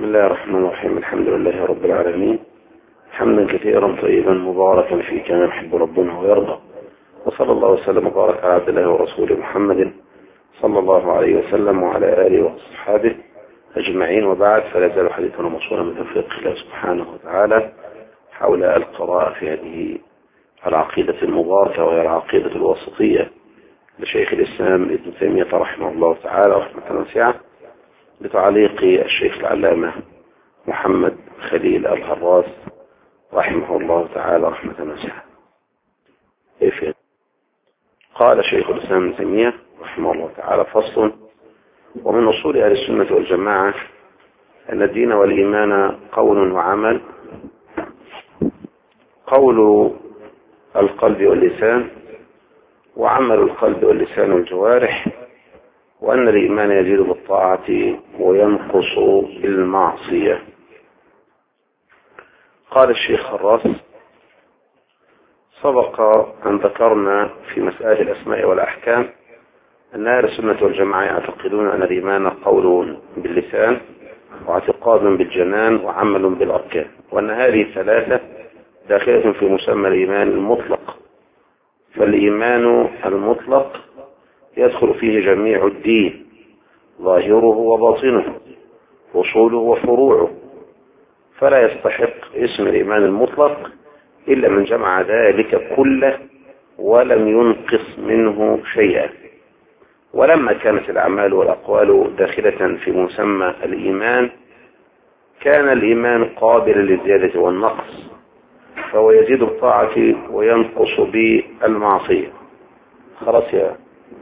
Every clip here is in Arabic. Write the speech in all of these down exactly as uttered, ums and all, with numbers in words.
بسم الله الرحمن الرحيم. الحمد لله رب العالمين، حمدا كثيرا طيبا مباركا فيه كما يحب ربنا ويرضى، وصلى الله وسلم وبارك على عبد الله ورسوله محمد صلى الله عليه وسلم وعلى آله وأصحابه أجمعين، وبعد. فلا يزال حديثنا موصولا من توفيق الله سبحانه وتعالى حول القراءة في هذه العقيدة المباركة، وهي العقيدة الوسطية لشيخ الإسلام ابن تيمية رحمه الله تعالى رحمة واسعة، بتعليق الشيخ العلامة محمد خليل الهراس رحمه الله تعالى رحمة واسعة. قال شيخ الإسلام ابن تيمية رحمه الله تعالى: فصل: ومن أصول أهل السنة والجماعة أن الدين والإيمان قول وعمل، قول القلب واللسان، وعمل القلب واللسان والجوارح، وأن الإيمان يزيد بالطاعة وينقص بالمعصية. قال الشيخ الراس: سبق أن ذكرنا في مسائل الأسماء والأحكام أن أهل السنة والجماعة يعتقدون أن الإيمان قول باللسان واعتقاد بالجنان وعمل بالأركان، وأن هذه الثلاثة داخلة في مسمى الإيمان المطلق. فالإيمان المطلق يدخل فيه جميع الدين، ظاهره وباطنه، أصوله وفروعه، فلا يستحق اسم الإيمان المطلق إلا من جمع ذلك كله ولم ينقص منه شيئا. ولما كانت الأعمال والأقوال داخلة في مسمى الإيمان، كان الإيمان قابلا للزيادة والنقص، فهو يزيد بالطاعة وينقص بالمعصية. خلاص يا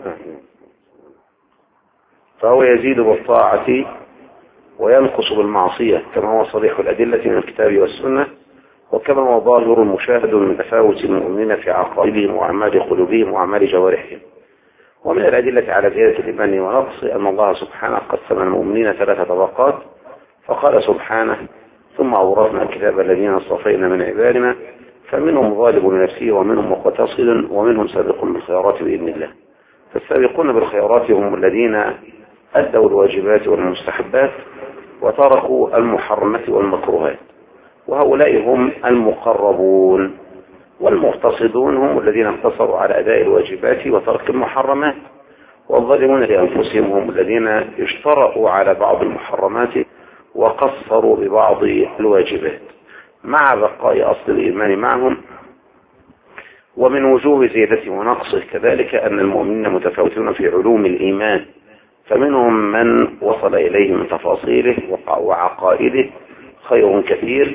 فهو يزيد بالطاعة وينقص بالمعصية، كما هو صريح الأدلة من الكتاب والسنة، وكما هو ظاهر مشاهد من تفاوت المؤمنين في عقائدهم وأعمال قلوبهم وأعمال جوارحهم. ومن الأدلة على زيادة الإيمان ونقص أن الله سبحانه قسم المؤمنين ثلاثة طبقات، فقال سبحانه: ثم أورثنا الكتاب الذين اصطفينا من عبادنا فمنهم ظالم لنفسه ومنهم مقتصد ومنهم سابق بالخيرات بإذن الله. فالسابقون بالخيرات هم الذين أدوا الواجبات والمستحبات وتركوا المحرمات والمكروهات، وهؤلاء هم المقربون. والمقتصدون هم الذين اقتصروا على أداء الواجبات وترك المحرمات. والظالمون لأنفسهم هم الذين اشترأوا على بعض المحرمات وقصروا ببعض الواجبات، مع بقاء أصل الإيمان معهم. ومن وجوه زيادته ونقصه كذلك أن المؤمنين متفاوتون في علوم الإيمان، فمنهم من وصل إليه من تفاصيله وعقائده خير كثير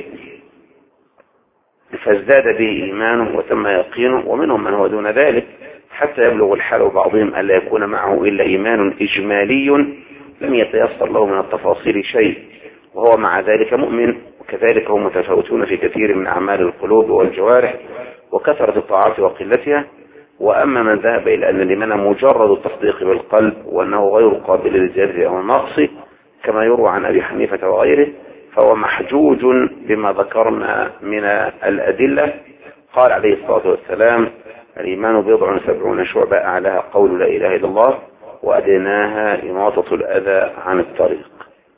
فازداد به إيمانه وتم يقينه، ومنهم من هو دون ذلك حتى يبلغ الحال بعضهم ألا يكون معه إلا إيمان إجمالي لم يتيسر له من التفاصيل شيء، وهو مع ذلك مؤمن. وكذلك هم متفاوتون في كثير من أعمال القلوب والجوارح وكثرة الطاعات وقلتها. وأما من ذهب إلى أن الإيمان مجرد التصديق بالقلب وأنه غير قابل للزيادة أو النقص كما يروى عن أبي حنيفة وغيره، فهو محجوج بما ذكرنا من الأدلة. قال عليه الصلاة والسلام: الإيمان بضع وسبعون شعبة، أعلاها قول لا إله إلا الله وأدناها إماطة الأذى عن الطريق.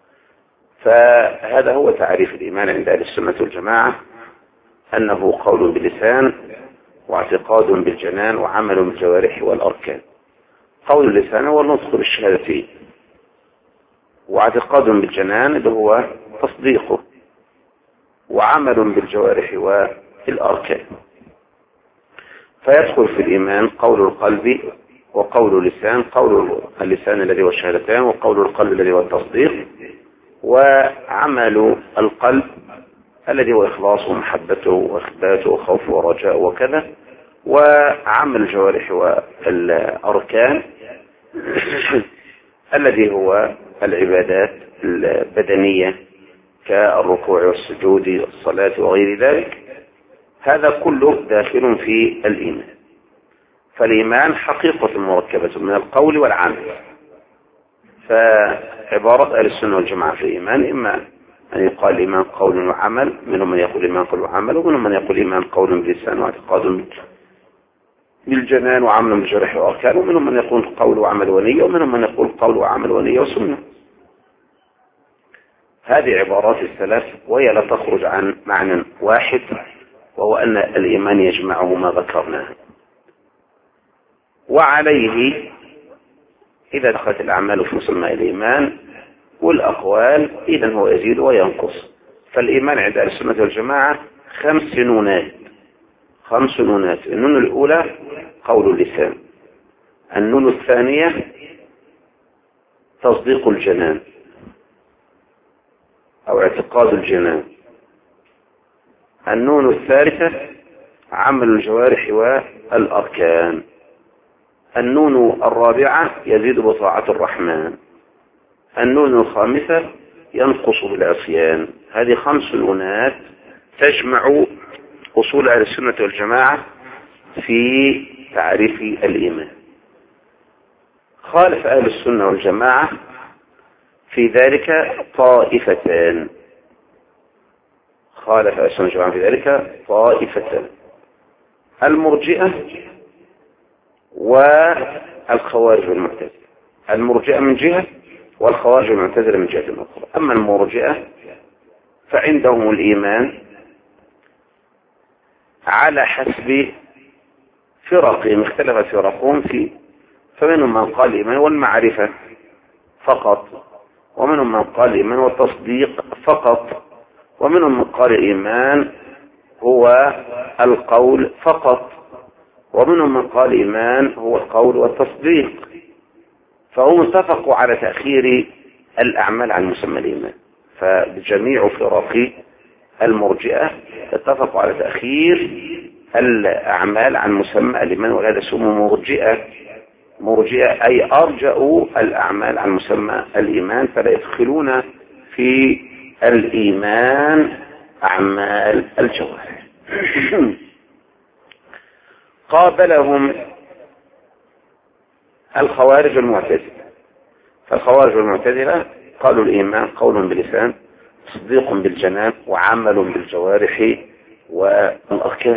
فهذا هو تعريف الإيمان عند أهل السنة والجماعة، أنه قول باللسان واعتقاد بالجنان وعمل بالجوارح والأركان. قول اللسان هو النطق بالشهادتين، واعتقاد بالجنان اللي هو تصديقه، وعمل بالجوارح والأركان. فيدخل في الإيمان قول القلب وقول اللسان، قول اللسان الذي هو الشهادتان، وقول القلب الذي هو التصديق، وعمل القلب الذي هو إخلاصه ومحبته وإخباته وخوفه ورجاءه وكذا، وعمل الجوارح والأركان الذي هو العبادات البدنية كالركوع والسجود والصلاة وغير ذلك. هذا كله داخل في الإيمان. فالإيمان حقيقة مركبة من القول والعمل. فعبارة أهل السنة والجماعة في الإيمان إما أن يقال الإيمان قول وعمل، منهم من يقول الإيمان قول وعمل، ومنهم من يقول الإيمان قول باللسان واعتقاد بالجنان وعمل بالجرح وأركان، ومنهم من يقول قول وعمل ونية، ومنهم من يقول قول وعمل ونية وسنة. هذه عبارات السلف وهي لا تخرج عن معنى واحد، وهو أن الإيمان يجمعه ما ذكرناه. وعليه إذا دخلت الأعمال في مسمى الإيمان والأقوال إذن هو يزيد وينقص. فالإيمان عند السنة والجماعة خمس نونات، خمس نونات. النون الأولى قول اللسان، النون الثانية تصديق الجنان أو اعتقاد الجنان، النون الثالثة عمل الجوارح والأركان، النون الرابعة يزيد بطاعة الرحمن، النون الخامسة ينقص بالعصيان. هذه خمس نونات تجمع أصول أهل السنة والجماعة في تعريف الإيمان. خالف أهل السنة والجماعة في ذلك طائفتان، خالف أهل السنة والجماعة في ذلك طائفتان، المرجئة والخوارج والمعتزلة. المرجئة من جهة والخوارج والمعتزلة من جهة أخرى. أما المرجئة فعندهم الإيمان على حسب فرقهم، اختلف فرقهم فيه، فمنهم من قال الإيمان والمعرفة فقط، ومنهم من قال الإيمان والتصديق فقط، ومنهم من قال الإيمان هو القول فقط، ومنهم من قال الإيمان هو القول والتصديق. فهم اتفقوا على تأخير الأعمال عن مسمى الإيمان. فجميع فرق المرجئة اتفقوا على تأخير الأعمال عن مسمى الإيمان، وهذا اسمه مرجئة. مرجئة أي أرجأوا الأعمال عن مسمى الإيمان، فلا يدخلون في الإيمان أعمال الجوارح. قابلهم الخوارج والمعتزلة. فالخوارج والمعتزلة قالوا الإيمان قول باللسان، تصديق بالجنان، وعمل بالجوارح والأركان.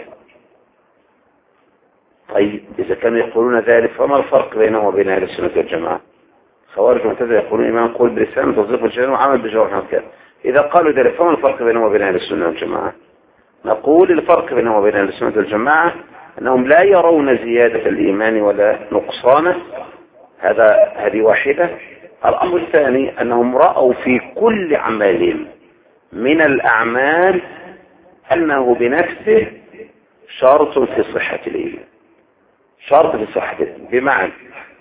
طيب إذا كانوا يقولون ذلك فما الفرق بينهم وبين أهل السنة والجماعة؟ خوارج والمعتزلة يقولون الإيمان قول باللسان وتصديق بالجنان وعمل بالجوارح والأركان. إذا قالوا ذلك فما الفرق بينهم وبين أهل السنة والجماعة؟ نقول الفرق بينهم وبين أهل السنة والجماعة أنهم لا يرون زيادة الإيمان ولا نقصانه، هذا هذه واحدة. الأمر الثاني أنهم رأوا في كل عمل من الأعمال أنه بنفسه شرط في صحة الإيمان، شرط في صحة الإيمان. بمعنى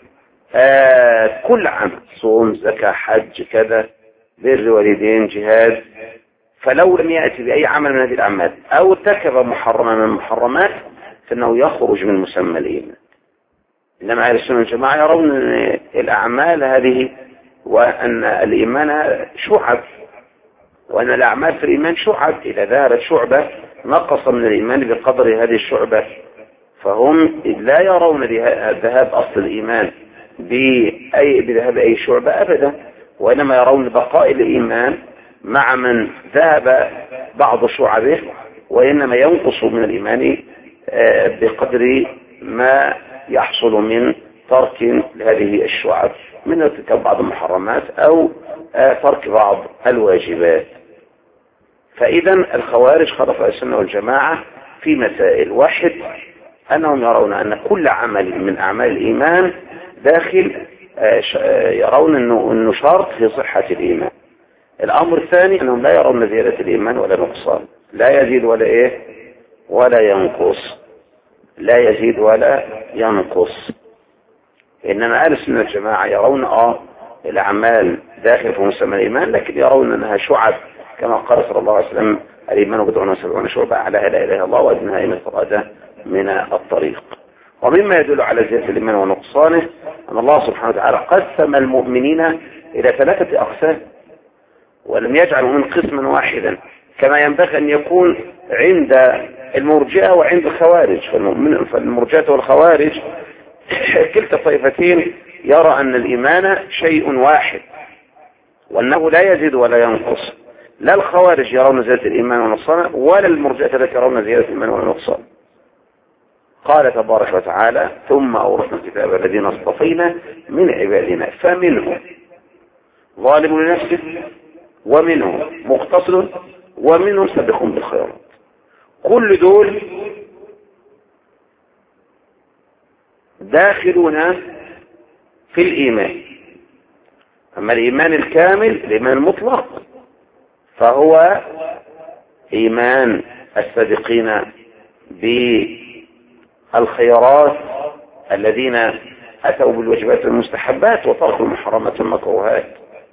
آه كل عمل، صوم، زكاة، حج، كذا، بر والدين، جهاد، فلو لم يأتي بأي عمل من هذه الأعمال أو ارتكب محرما من المحرمات فإنه يخرج من مسمى الإيمان. إنما أهل السنة والجماعة يرون أن الأعمال هذه وأن الإيمان شعب، وأن الأعمال في الإيمان شعب، إذا ذهبت شعبة نقص من الإيمان بقدر هذه الشعبة. فهم لا يرون ذهاب أصل الإيمان بأي بذهاب أي شعبة أبدا، وإنما يرون بقاء الإيمان مع من ذهب بعض شعبه، وإنما ينقص من الإيمان بقدر ما يحصل من ترك لهذه الشعب من ارتكاب بعض المحرمات أو ترك بعض الواجبات. فإذا الخوارج خالف السنة والجماعة في مسائل. واحد، أنهم يرون أن كل عمل من أعمال الإيمان داخل، يرون أنه, أنه شرط في صحة الإيمان. الأمر الثاني أنهم لا يرون زيادة الإيمان ولا نقصان، لا يزيد ولا إيه ولا ينقص، لا يزيد ولا ينقص. إنما أهل السنة والجماعة يرون آه الأعمال داخل في مسمى الإيمان، لكن يرون أنها شعب، كما قال صلى الله عليه وسلم الإيمان بضع وسبعون شعبة، أعلاها لا إله إلا الله وأدناها إماطة من الطريق. ومما يدل على زيادة الإيمان ونقصانه أن الله سبحانه وتعالى قسم المؤمنين إلى ثلاثة أقسام، ولم يجعلوا من قسما واحدا كما ينبغي أن يكون عند المرجئة وعند الخوارج. فالمرجئة والخوارج كلتا الطائفتين يرى أن الإيمان شيء واحد وأنه لا يزيد ولا ينقص. لا الخوارج يرون زيادة الإيمان ونقصانه، ولا المرجئة التي يرون زيادة الإيمان ونقصانه. قال تبارك وتعالى: ثم أورثنا الكتاب الذين اصطفينا من عبادنا فمنهم ظالم لنفسه ومنهم مقتصد ومنهم سابق بالخيرات. كل دول داخلون في الإيمان. أما الإيمان الكامل الإيمان المطلق فهو إيمان السابقين بالخيرات الذين أتوا بالواجبات والمستحبات وتركوا المحرمات والمكروهات،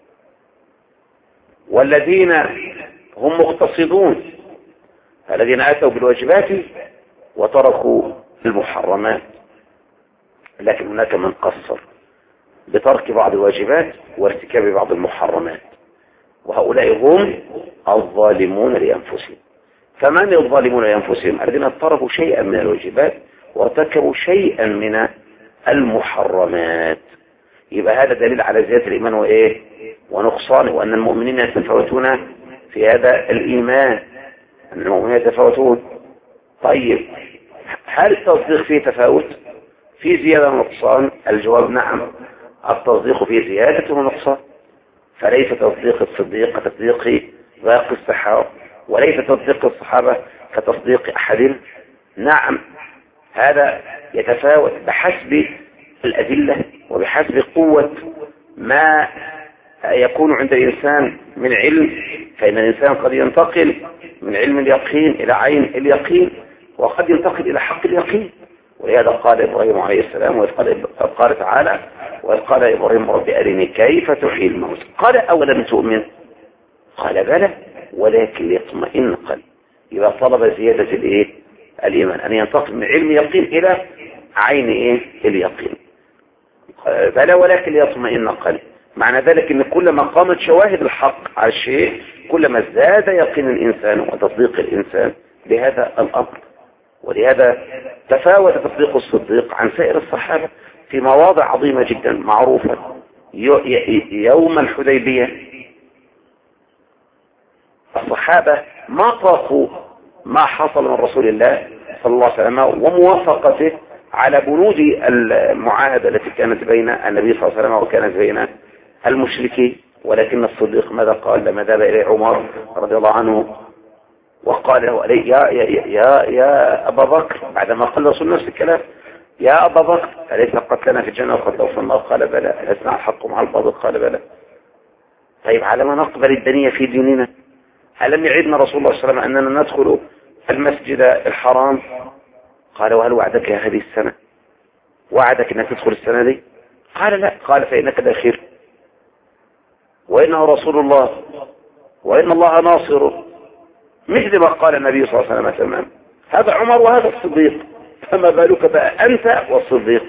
والذين هم مقتصدون الذين أتوا بالواجبات وتركوا المحرمات. لكن هناك من قصر بترك بعض الواجبات وارتكاب بعض المحرمات، وهؤلاء هم الظالمون لأنفسهم. فمن الظالمون لأنفسهم؟ الذين تركوا شيئا من الواجبات وارتكبوا شيئا من المحرمات. يبقى هذا دليل على زيادة الإيمان وإيه ونقصانه، وأن المؤمنين يتفاوتون في هذا الإيمان، أن المؤمنين يتفاوتون. طيب هل التصديق فيه تفاوت في زيادة ونقصان؟ الجواب نعم، التصديق فيه زيادة ونقصان، فليس تصديق الصديق كتصديق باقي الصحابة، وليس تصديق الصحابة كتصديق أحد. نعم هذا يتفاوت بحسب الأدلة وبحسب قوة ما يكون عند الإنسان من علم، فإن الإنسان قد ينتقل من علم اليقين إلى عين اليقين، وقد ينتقل إلى حق اليقين. ولهذا قال إبراهيم عليه السلام، وقال قال تعالى: وإذ قال إبراهيم رب أرني كيف تحيي الموتى قال أولم تؤمن قال بلى ولكن ليطمئن قلبي. إذا طلب زيادة الإيه الإيمان أن ينتقل من علم يقين إلى عين إيه اليقين. بلى ولكن ليطمئن قلبي. معنى ذلك أن كلما قامت شواهد الحق على الشيء كلما زاد يقين الإنسان وتصديق الإنسان بهذا الأمر. ولهذا تفاوت تصديق الصديق عن سائر الصحابة في مواضع عظيمة جدا معروفة. يوم الحديبية الصحابة ما طاقوا ما حصل من رسول الله صلى الله عليه وسلم وموافقته على بنود المعاهدة التي كانت بين النبي صلى الله عليه وسلم وكانت بين المشركين. ولكن الصديق ماذا قال لما ذهب إليه عمر رضي الله عنه وقال له: يا, يا, يا, يا أبا بكر، بعدما قال رسول نفس الكلام: يا أبا بكر أليس قتلنا في الجنة وقتلوا في النار؟ قال بلى. ألسنا الحق مع الباطل؟ قال بلى. طيب على ما نقبل الدنيا في ديننا؟ ألم يعدنا رسول الله صلى الله عليه وسلم أننا ندخل المسجد الحرام؟ قال: وهل وعدك يا هذه السنة؟ وعدك أنك تدخل السنة دي؟ قال: لا. قال: فإنك داخل، وإنه رسول الله، وإن الله ناصره، مثل ما قال النبي صلى الله عليه وسلم تمام. هذا عمر وهذا الصديق، فما بالك بقى أنت والصديق؟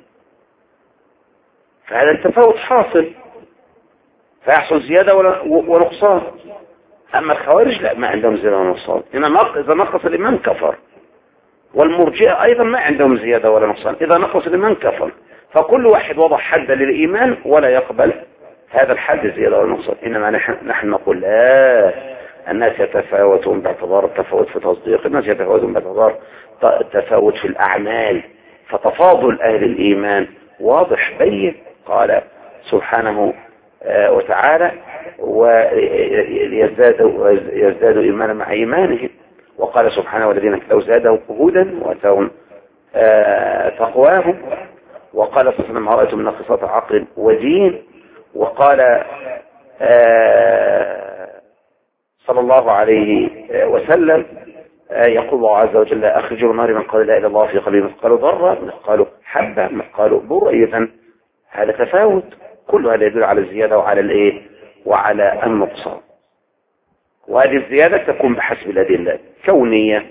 فهذا التفاوت حاصل، فيحصل زيادة ونقصان. أما الخوارج لا، ما عندهم زيادة ونقصان. إذا نقص الإيمان كفر. والمرجئة أيضا ما عندهم زيادة ولا نقصان، إذا نقص الإيمان كفر. فكل واحد وضع حدا للإيمان ولا يقبل هذا الحد زيادة ولا نقصان. إنما نحن, نحن نقول لا، الناس يتفاوتون باعتبار التفاوت في تصديق، الناس يتفاوتون باعتبار التفاوت في الأعمال. فتفاضل أهل الإيمان واضح بين. قال سبحانه وتعالى: ويزدادوا يزدادوا إيمانا مع إيمانهم. وقال سبحانه: والذين لو زادوا هدى وأتاهم تقواهم. وقال صلى الله عليه وسلم: ما رأيت من ناقصات عقل ودين. وقال صلى الله عليه وسلم: يقول الله عز وجل: أخرجوا النار من قال لا إله إلا الله في قلبه مثقال ذرة، مثقال حبة، مثقال بر. إذن هذا تفاوت، كل هذا يدل على الزيادة وعلى الإيه وعلى النقصان. وهذه الزيادة تكون بحسب الأدلة كونية،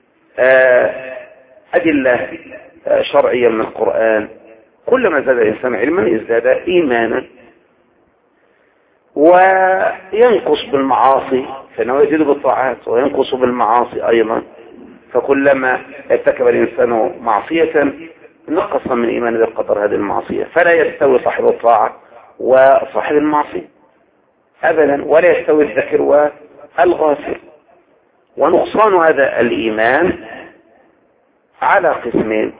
أدلة شرعية من القرآن. كلما زاد الإنسان علما ازداد إيمانا. وينقص بالمعاصي فإنه يزيد بالطاعات، وينقص بالمعاصي أيضا. فكلما ارتكب الإنسان معصية نقص من إيمانه بقدر هذه المعصية. فلا يستوي صاحب الطاعة وصاحب المعصية أبدا، ولا يستوي الذكر والغافل. ونقصان هذا الإيمان على قسمين: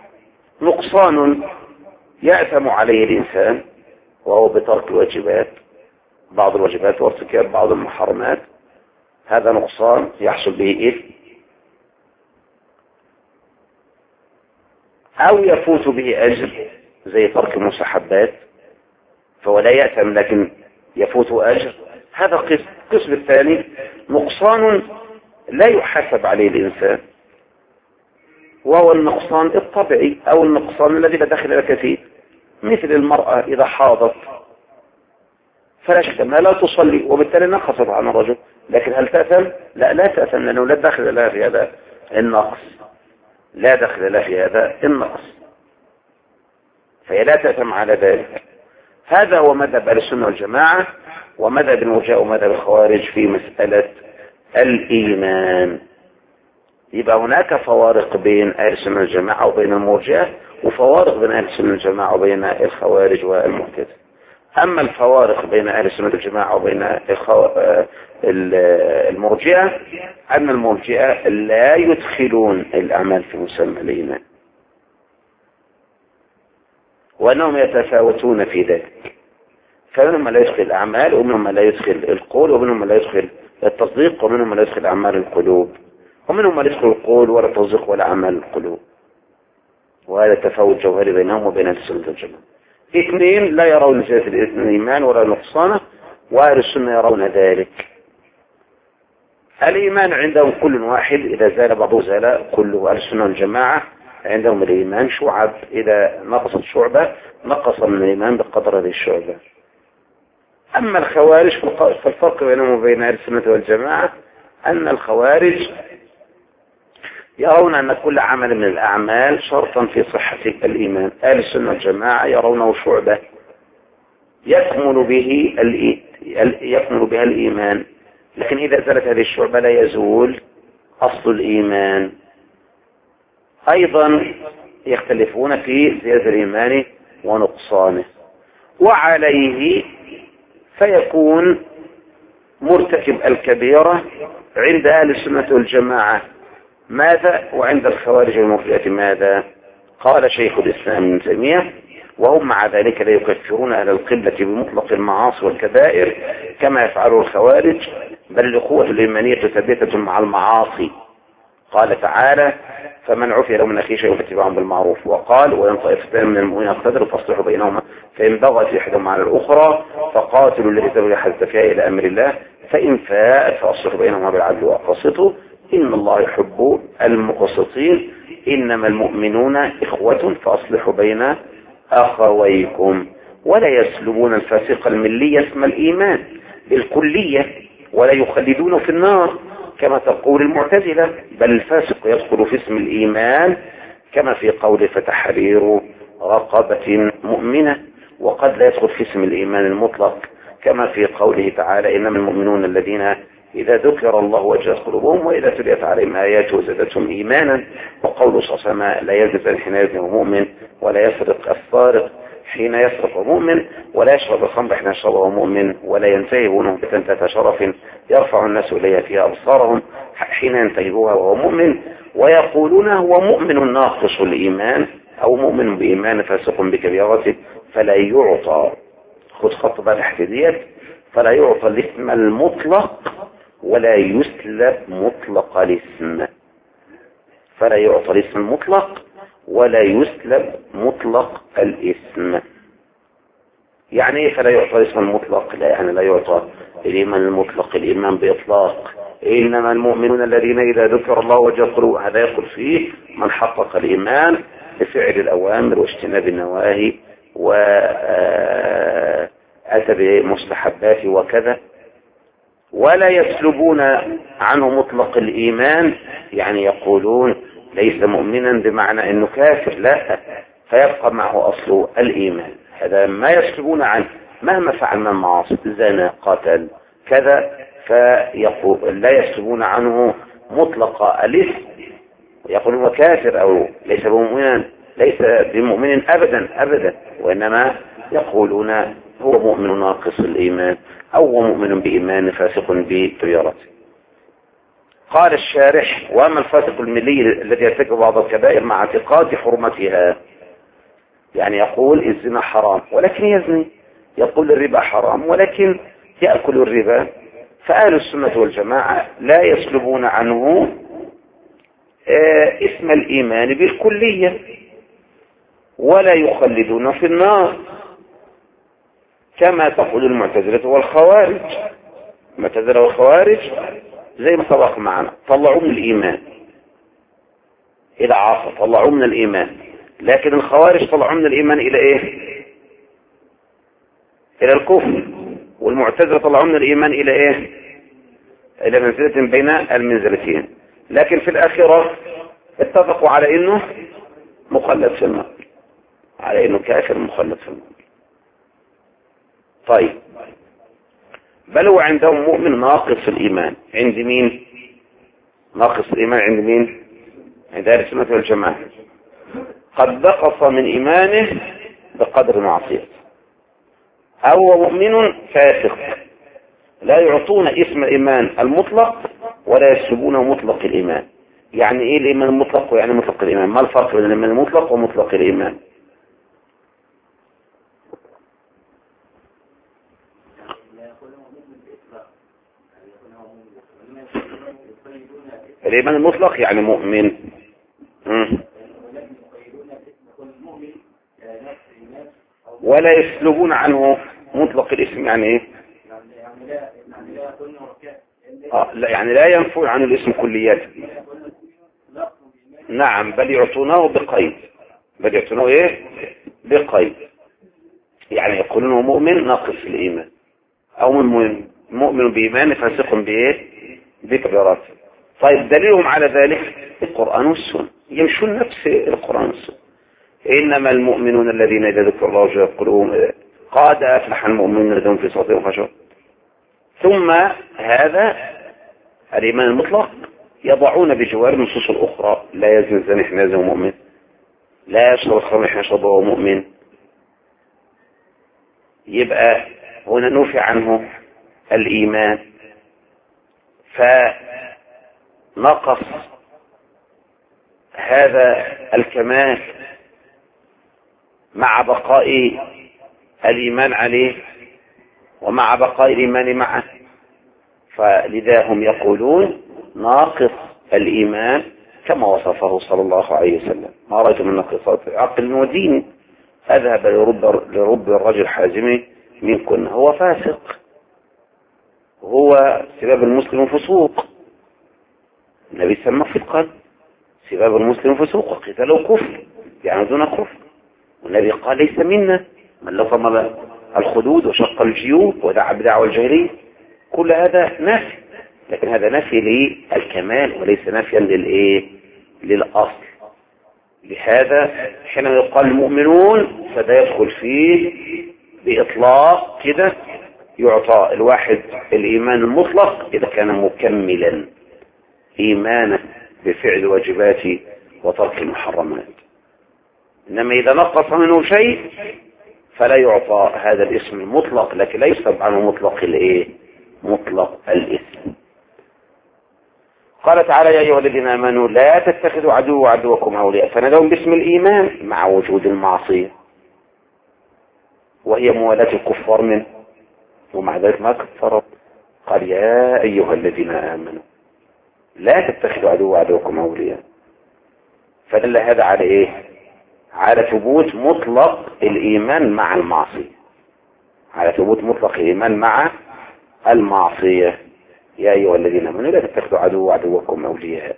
نقصان يأثم عليه الإنسان وهو بترك الواجبات، بعض الواجبات وارتكاب بعض المحرمات، هذا نقصان يحصل به إثم، أو يفوت به أجر زي ترك المستحبات فهو لا يأثم لكن يفوت أجر، هذا قسم. القسم الثاني نقصان لا يحاسب عليه الإنسان، وهو النقصان الطبيعي أو النقصان الذي لا دخل لك فيه، مثل المرأة إذا حاضت فلا شك أنها لا تصلي وبالتالي نقصت عن الرجل، لكن هل تأثم؟ لا لا تأثم، لأنه لا دخل لها في هذا النقص، لا دخل لها في هذا النقص، فهي لا تأثم على ذلك. هذا هو مذهب أهل السنة والجماعة ومذهب المرجئة ومذهب الخوارج في مسألة الإيمان. يبقى هناك فوارق بين أهل السنة والجماعة وبين المرجئة، وفوارق بين أهل السنة والجماعة وبين الخوارج والمعتزلة. أما الفوارق بين أهل السنة والجماعة وبين المرجئة أن المرجئة لا يدخلون الأعمال في مسمى الإيمان، وأنهم يتفاوتون في ذلك، فمنهم من لا يدخل الأعمال ومنهم من لا يدخل القول ومنهم من لا يدخل التصديق ومنهم من لا يدخل أعمال القلوب ومنهم من لا يدخل القول ولا التصديق ولا أعمال القلوب، وهذا تفاوت جوهري بينهم وبين السنة والجماعة. اثنين لا يرون زيادة الإيمان ولا نقصانه، وأهل السنة يرون ذلك. الإيمان عندهم كل واحد، إذا زال بعضه زال كله. أهل السنة والجماعة عندهم الإيمان شعب، إذا نقصت شعبة نقص من الإيمان بقدر هذه الشعبة. أما الخوارج فالفرق بينهم وبين أهل السنة والجماعة أن الخوارج يرون أن كل عمل من الأعمال شرطا في صحة الإيمان. أهل السنة والجماعة يرونه شعبة يكمل به يكمل بها الإيمان، لكن إذا زالت هذه الشعبة لا يزول أصل الإيمان. أيضا يختلفون في زيادة الإيمان ونقصانه، وعليه فيكون مرتكب الكبيرة عند أهل السنة والجماعة ماذا، وعند الخوارج والمرجئة ماذا؟ قال شيخ الإسلام ابن تيمية: وهم مع ذلك لا يكفرون أهل القبلة بمطلق المعاصي والكبائر كما يفعله الخوارج، بل الأخوة الإيمانية ثابتة مع المعاصي. قال تعالى: فمن عفي له من أخيه شيء فاتباع بالمعروف. وقال: وإن طائفتان من المؤمنين اقتتلوا فاصلحوا بينهما فإن بغت إحداهما على الأخرى فقاتلوا التي تبغي حتى تفيء إلى أمر الله فإن فاءت فأصلحوا بينهما بالعدل وأقسطوا إن الله يحب المقسطين إنما المؤمنون إخوة فأصلحوا بين أخويكم. ولا يسلبون الفاسق الملي اسم الإيمان بالكلية ولا يخلدونه في النار كما تقول المعتزلة، بل الفاسق يدخل في اسم الإيمان كما في قول فتحرير رقبة مؤمنة، وقد لا يدخل في اسم الإيمان المطلق كما في قوله تعالى: إنما المؤمنون الذين إذا ذكر الله وجلت قلوبهم وإذا تليت عليهم آياته زادتهم إيمانا. وقوله صلى الله عليه وسلم: لا يزني حين يزني مؤمن ولا يسرق السارق حين يسرق مؤمن ولا يشرب الخمر حين يشربه مؤمن ولا ينتهبونه بتنتهة شرف يرفع الناس إليها فيها أبصارهم حين ينتهبوها وهو مؤمن ويقولون هو مؤمن ناقص الإيمان أو مؤمن بإيمان فاسق بكبيرته فلا يعطى، خذ خط بقى تحت ديت، فلا يعطى الاسم المطلق ولا يسلب مطلق الاسم. فلا يعطى الاسم المطلق ولا يسلب مطلق الاسم. يعني ايه فلا يعطى الاسم المطلق؟ لا يعني لا يعطى الايمان المطلق الايمان باطلاق، انما المؤمنون الذين اذا ذكر الله وجلت قلوبهم، هذا يدخل فيه من حقق الايمان بفعل الاوامر واجتناب النواهي واتى بمستحبات وكذا. ولا يسلبون عنه مطلق الايمان، يعني يقولون ليس مؤمنا بمعنى انه كافر، لا، فيبقى معه اصل الايمان. هذا ما يسلبون عنه مهما فعل من معاصي، زنى قتل كذا، فيقول لا يسلبون عنه مطلق الاسم، يقولون هو كافر او ليس بمؤمنا، ليس بمؤمن ابدا ابدا، وانما يقولون هو مؤمن ناقص الايمان او هو مؤمن بايمان فاسق بكبيرته. قال الشارح: واما الفاسق الملي الذي يرتكب بعض الكبائر مع اعتقاد حرمتها، يعني يقول الزنا حرام ولكن يزني، يقول الربا حرام ولكن يأكل الربا، فأهل السنة والجماعة لا يسلبون عنه اسم الإيمان بالكلية ولا يخلدون في النار كما تقول المعتزلة والخوارج. المعتزلة والخوارج زي ما سبق معنا طلعوا من الإيمان إلى عاصة، طلعوا من الإيمان، لكن الخوارج طلعوا من الإيمان إلى إيه؟ إلى الكفر. والمعتزلة طلعوا من الإيمان إلى إيه؟ إلى منزلة بين المنزلتين، لكن في الآخرة اتفقوا على إنه مخلد في النار، على إنه كافر مخلد في النار. طيب، بل هو عندهم مؤمن ناقص الإيمان. عند مين ناقص الإيمان؟ عند مين؟ عند أهل السنة والجماعة. قد نقص من إيمانه بقدر معصيته، أو مؤمن فاسق لا يعطون اسم الإيمان المطلق ولا يسلبونه مطلق الإيمان. يعني إيه الإيمان المطلق ويعني مطلق الإيمان؟ ما الفرق بين الإيمان المطلق ومطلق الإيمان؟ الإيمان المطلق يعني مؤمن م. ولا يسلبون عنه مطلق الاسم. يعني ايه؟ آه لا، يعني لا ينفون عن الاسم كلياته. نعم، بل يعطونه بقيد، بل يعطونه ايه؟ بقيد. يعني يقولون مؤمن ناقص الإيمان، او من مؤمن بإيمان فاسق بايه؟ بكبيرات. طيب، دليلهم على ذلك القرآن والسنة، يمشون نفس القرآن والسنة. إنما المؤمنون الذين إذا ذكر الله وجلت قلوبهم قد أفلح المؤمنون الذين في صلاتهم خشوع. ثم هذا الإيمان المطلق يضعون بجوار النصوص الأخرى: لا يزني الزاني حين يزني مؤمن، لا يشرب الخمر حين يشرب وهو مؤمن. يبقى هنا نفي عنه الإيمان، فنقص هذا الكمال مع بقاء الإيمان عليه ومع بقاء الإيمان معه. فلذا هم يقولون ناقص الإيمان كما وصفه صلى الله عليه وسلم: ما رأيت من نقصات عقل ودين أذهب لرب, لرب الرجل حازم منكن. هو فاسق، هو سباب المسلم فسوق، النبي سمى في القلب سباب المسلم فسوق وقتاله كفر، يعني دون كفر. والنبي قال: ليس منا من لطم الخدود وشق الجيوب ودعا بدعوى الجاهلية. كل هذا نفي، لكن هذا نفي للكمال وليس نفيا للايه؟ للاصل. لهذا حينما يقال المؤمنون فده يدخل فيه باطلاق كده، يعطى الواحد الايمان المطلق اذا كان مكملا ايمانا بفعل واجبات وترك المحرمات. انما اذا نقص منه شيء فلا يعطى هذا الاسم المطلق، لكن لا يسلب عنه مطلق الايه؟ مطلق الاسم. قال تعالى: يا ايها الذين امنوا لا تتخذوا عدو وعدوكم اولياء، فنادهم باسم الايمان مع وجود المعصيه وهي موالاه الكفار منه، ومع ذلك ما كفروا. قال: يا ايها الذين امنوا لا تتخذوا عدو وعدوكم اولياء. فدل هذا على ايه؟ على ثبوت مطلق الايمان مع المعصيه، على ثبوت مطلق الايمان مع المعصيه. يا ايها الذين امنوا لا تتخذوا عدو وعدوكم اولياء.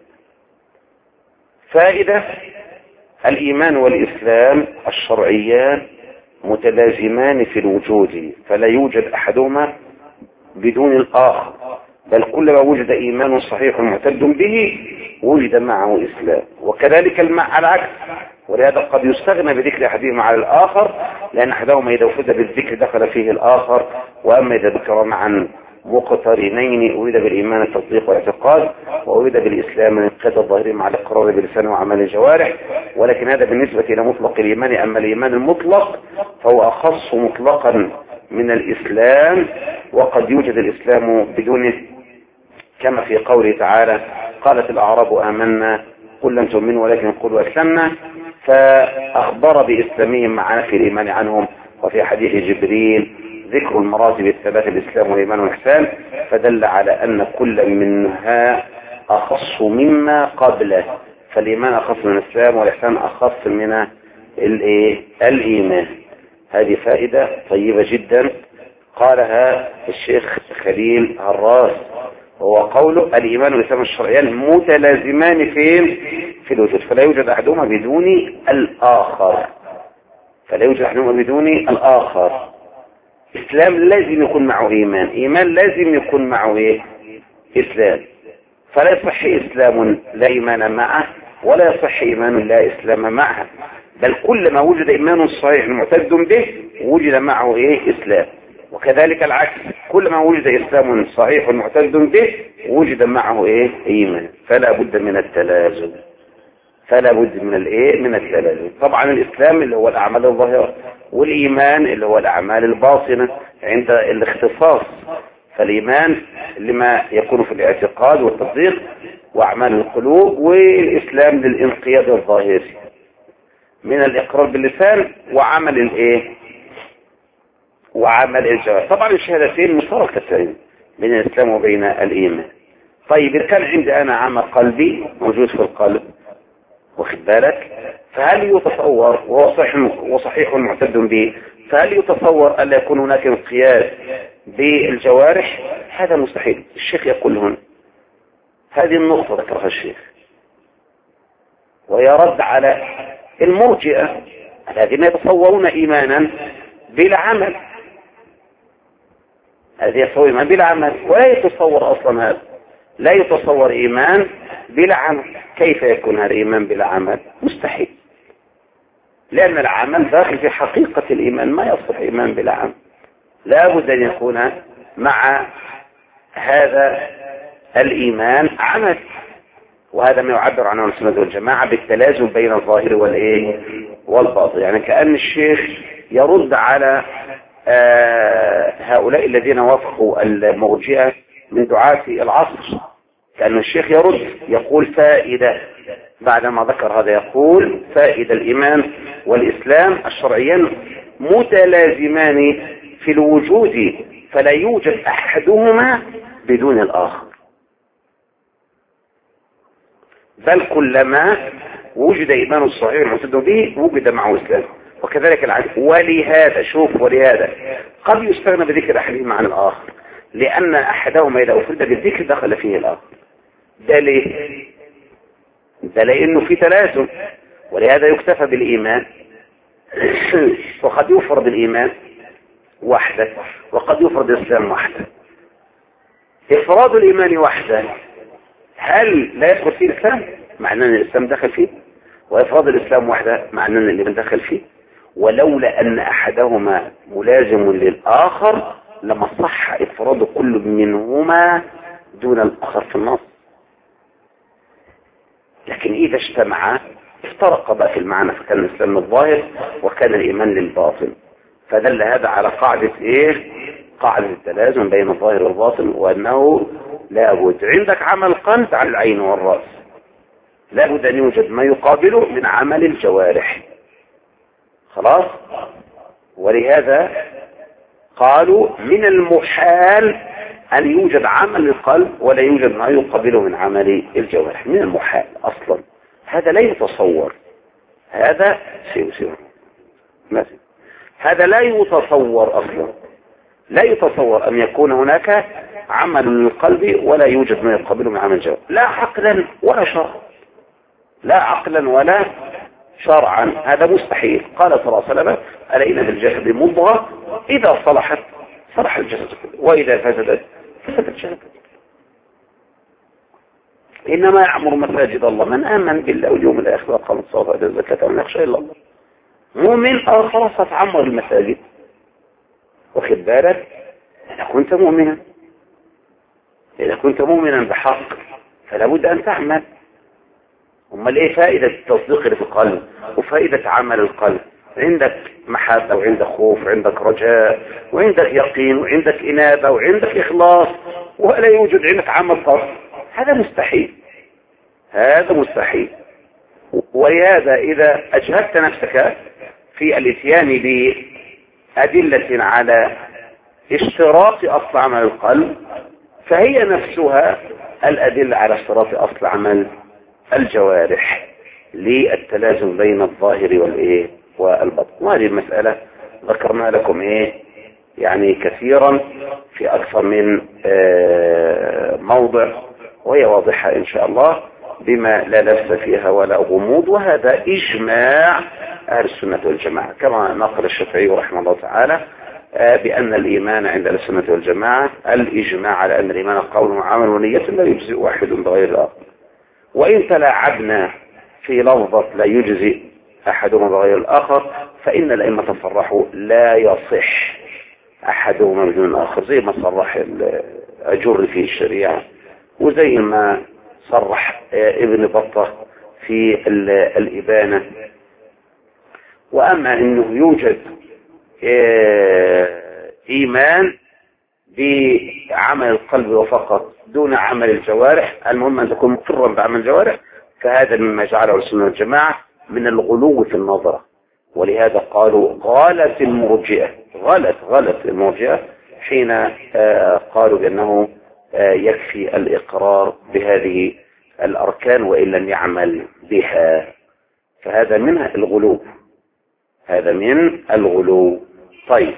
فائده: الايمان والاسلام الشرعيان متلازمان في الوجود، فلا يوجد احدهما بدون الاخر، بل كلما وجد ايمان صحيح معتد به وجد معه اسلام، وكذلك المع العكس. ولهذا قد يستغنى بذكر احدهما على الاخر، لان احدهما اذا وفد بالذكر دخل فيه الاخر، واما اذا ذكر معا مقترنين اريد بالايمان التصديق والاعتقاد، واريد بالاسلام الانقياد الظاهري مع الاقرار باللسان وعمل الجوارح. ولكن هذا بالنسبه الى مطلق الايمان. اما الايمان المطلق فهو اخص مطلقا من الاسلام، وقد يوجد الاسلام بدونه، كما في قوله تعالى: قالت الاعراب امنا قل لم تؤمنوا ولكن قولوا اسلمنا، فاخبر باسلامهم مع نفي الايمان عنهم. وفي حديث جبريل: ذكر المراتب الثلاثة الإسلام والإيمان والإحسان، فدل على أن كل منها أخص مما قبله، فالإيمان أخص من الإسلام والإحسان أخص من الإيمان. هذه فائدة طيبة جدا قالها الشيخ خليل هراس، هو قوله الإيمان والإسلام الشرعيان متلازمان فين؟ في الوجود، فلا يوجد أحدهما بدون الآخر، فلا يوجد أحدهما بدون الآخر. إسلام لازم يكون معه إيمان، إيمان لازم يكون معه إيه؟ إسلام، فلا يصح إسلام لا إيمان معه، ولا يصح إيمان لا إسلام معه، بل كل ما وجد إيمان صحيح معتد به وجد معه إيه؟ إسلام، وكذلك العكس، كل ما وجد إسلام صحيح معتد به وجد معه إيه؟ إيمان، فلا بد من التلازم، فلا بد من الإيه؟ من التلازم. طبعا الإسلام اللي هو الأعمال الظاهرة، والإيمان اللي هو الأعمال الباطنة عند الاختصاص، فالإيمان لما يكون في الاعتقاد والتصديق وأعمال القلوب، والإسلام للانقياد الظاهري من الإقرار باللسان وعمل الإيه؟ وعمل الجوارح. طبعا الشهادتين مشتركتين بين الإسلام وبين الإيمان. طيب إذا كان عندي أنا عمل قلبي موجود في القلب، واخد بالك، فهل يتصور وهو صحيح وصحيح معتد به، فهل يتصور ألا يكون هناك انقياد بالجوارح؟ هذا مستحيل. الشيخ يقول هنا هذه النقطة ذكرها الشيخ، ويرد على المرجئة الذين يتصورون إيمانا بلا عمل، هذه يتصور إيمان بلا عمل، ولا يتصور أصلا هذا، لا يتصور إيمان بلا عمل. كيف يكون هذا إيمان بلا عمل؟ مستحيل، لأن العمل داخل في حقيقة الإيمان، ما يصح إيمان بلا عمل، لا بد أن يكون مع هذا الإيمان عمل، وهذا ما يعبر عنه السنة والجماعة بالتلازم بين الظاهر والإيه؟ والباطن. يعني كأن الشيخ يرد على آه هؤلاء الذين وافقوا المرجئة من دعاة العصر، كأن الشيخ يرد يقول فائدة بعدما ذكر هذا، يقول فائدة الإيمان والإسلام الشرعيان متلازمان في الوجود، فلا يوجد أحدهما بدون الآخر، بل كلما وجد إيمان صحيح معتد به وجد معه إسلام، وكذلك العكس. ولهذا شوف، ولهذا قد يستغنى بذكر أحدهما عن الآخر، لأن أحدهما إذا أفرد بالذكر دخل فيه الآخر. ده ليه؟ ده لأنه في تلازم، ولهذا يكتفى بالإيمان وقد يفرض الإيمان وحده، وقد يفرض الإسلام وحده. إفراد الإيمان وحده هل لا يدخل فيه الإسلام؟ معنى أن الإسلام دخل فيه. وإفراد الإسلام وحده معنى أن الإيمان دخل فيه. ولولا أن أحدهما ملازم للآخر لما صح إفراد كل منهما دون الآخر في النص، لكن إذا اجتمعا افترق بقى في المعنى، فكان الإسلام للظاهر وكان الإيمان للباطن، فدل هذا على قاعدة إيه؟ قاعدة التلازم بين الظاهر والباطن، وأنه لا بد عندك عمل قلب على العين والرأس، لا بد أن يوجد ما يقابله من عمل الجوارح. خلاص؟ ولهذا قالوا من المحال أن يوجد عمل القلب ولا يوجد ما يقابله من عمل الجوارح، من المحال أصلا، هذا لا يتصور، هذا سيو سيو مثلا هذا لا يتصور أصلا، لا يتصور أن يكون هناك عمل للقلب ولا يوجد ما يقابله من عمل الجوارح، لا عقلا ولا شرعا، لا عقلا ولا شرعا، هذا مستحيل. قال صلى الله عليه وسلم ألينا بالجسد مضغة إذا صلحت صلح الجسد كله وإذا فسدت فسد الجسد. إنما يعمر مساجد الله من آمن بالله واليوم الآخر وقام الصلاة وآتى الزكاة ولم يخشى إلا الله. مؤمن أو خلاص تعمر المساجد، واخد بالك؟ إذا كنت مؤمنا، إذا كنت مؤمنا بحق فلا بد أن تعمل. أمال إيه فائدة التصديق اللي في القلب وفائدة عمل القلب؟ عندك محبة وعندك خوف وعندك رجاء وعندك يقين وعندك إنابة وعندك إخلاص، ولا يوجد عندك عمل قلب، هذا مستحيل، هذا مستحيل. ولهذا إذا أجهدت نفسك في الاتيان بأدلة على اشتراط أصل عمل القلب، فهي نفسها الأدلة على اشتراط أصل عمل الجوارح للتلازم بين الظاهر والإيه والبطن. وهذه المسألة ذكرنا لكم إيه يعني كثيرا في أكثر من موضع، وهي واضحة إن شاء الله بما لا لبس فيها ولا غموض. وهذا إجماع أهل السنة والجماعة، كما نقل الشافعي رحمه الله تعالى بأن الإيمان عند أهل السنة والجماعة الإجماع على أن الإيمان قول وعمل ونية لا يجزئ واحد بغير الآخر. وإن تلاعبنا في لفظة لا يجزئ أحدهما بغير الآخر فإن الأئمة صرحوا لا يصح أحدهما بدون الآخر، زي ما صرح الأجر في الشريعة، وزي ما صرح ابن بطة في الإبانة. وأما أنه يوجد إيمان بعمل القلب وفقط دون عمل الجوارح، المهم أن تكون مقرا بعمل الجوارح، فهذا مما جعله السنة والجماعة من الغلو في النظرة. ولهذا قالوا غلط المرجئة غلط غلط المرجئة حين قالوا بأنه يكفي الإقرار بهذه الأركان وإن لم يعمل بها، فهذا منها الغلو، هذا من الغلو. طيب،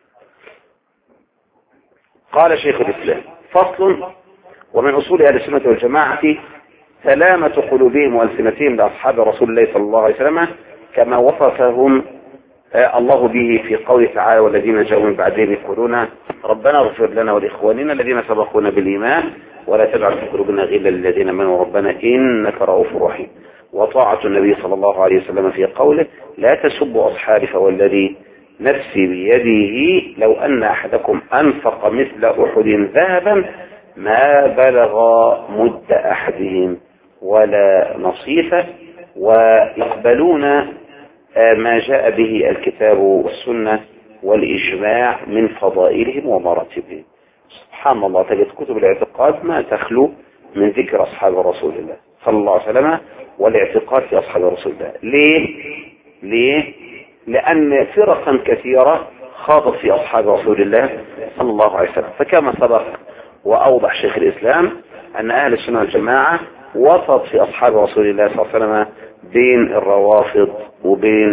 قال شيخ الإسلام: فصل: ومن أصول أهل السنة والجماعة سلامة قلوبهم وألسنتهم لأصحاب رسول الله صلى الله عليه وسلم كما وصفهم الله به في قوله تعالى: والذين جاءوا من بعدهم يقولون ربنا اغفر لنا ولإخواننا الذين سبقونا بالإيمان ولا تجعل في قلوبنا غلا للذين آمنوا ربنا إنك رؤوف رحيم. وطاعة النبي صلى الله عليه وسلم في قوله: لا تسبوا أصحابي فوالذي نفسي بيده لو أن أحدكم أنفق مثل أحد ذهبا ما بلغ مد أحدهم ولا نصيفه. ويقبلون ما جاء به الكتاب والسنة والإجماع من فضائلهم ومراتبهم. سبحان الله، تجد كتب الاعتقاد ما تخلو من ذكر أصحاب رسول الله صلى الله عليه وسلم والاعتقاد في أصحاب رسول الله. ليه؟ ليه؟ لأن فرقا كثيرة خاضت في أصحاب رسول الله صلى الله عليه وسلم. فكما سبق وأوضح شيخ الإسلام أن أهل السنة والجماعة وسط في أصحاب رسول الله صلى الله عليه وسلم بين الروافض وبين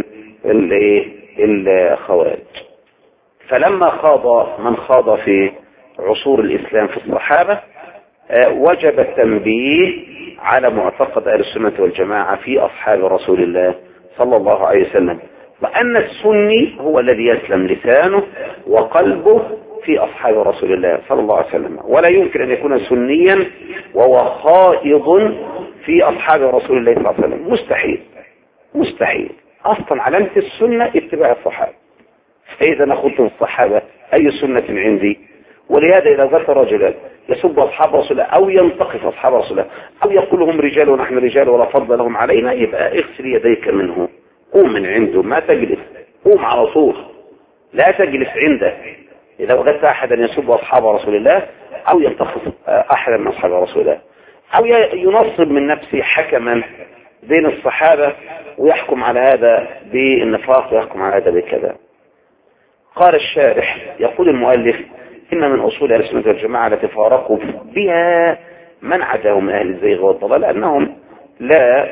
الخوارج. فلما خاض من خاض في عصور الإسلام في الصحابة وجب التنبيه على معتقد أهل السنة والجماعة في أصحاب رسول الله صلى الله عليه وسلم، وأن السني هو الذي يسلم لسانه وقلبه في أصحاب رسول الله صلى الله عليه وسلم، ولا يمكن أن يكون سنيا وهو خائض في أصحاب رسول الله صلى الله عليه وسلم. مستحيل مستحيل. أصلا علامة السنة اتباع الصحابة، فإذا أنا خضت الصحابة أي سنة عندي؟ ولهذا إذا ذكر رجلا يسب أصحاب رسول الله أو ينتقص أصحاب رسول الله أو يقول هم رجال ونحن رجال ولا فضل لهم علينا، يبقى اغسل يديك منه، قوم من عنده، ما تجلس، قوم على طول، لا تجلس عنده. إذا وجدت أحدا يسب أصحاب رسول الله أو ينتقص أحدا من أصحاب رسول الله أو ينصب من نفسه حكما بين الصحابة ويحكم على هذا بالنفاق ويحكم على هذا بكذا. قال الشارح: يقول المؤلف: إن من أصول أهل السنة والجماعة التي فارقوا بها من عداهم من أهل الزيغ والضلال أنهم لا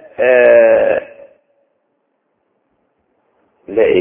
آه لا إيه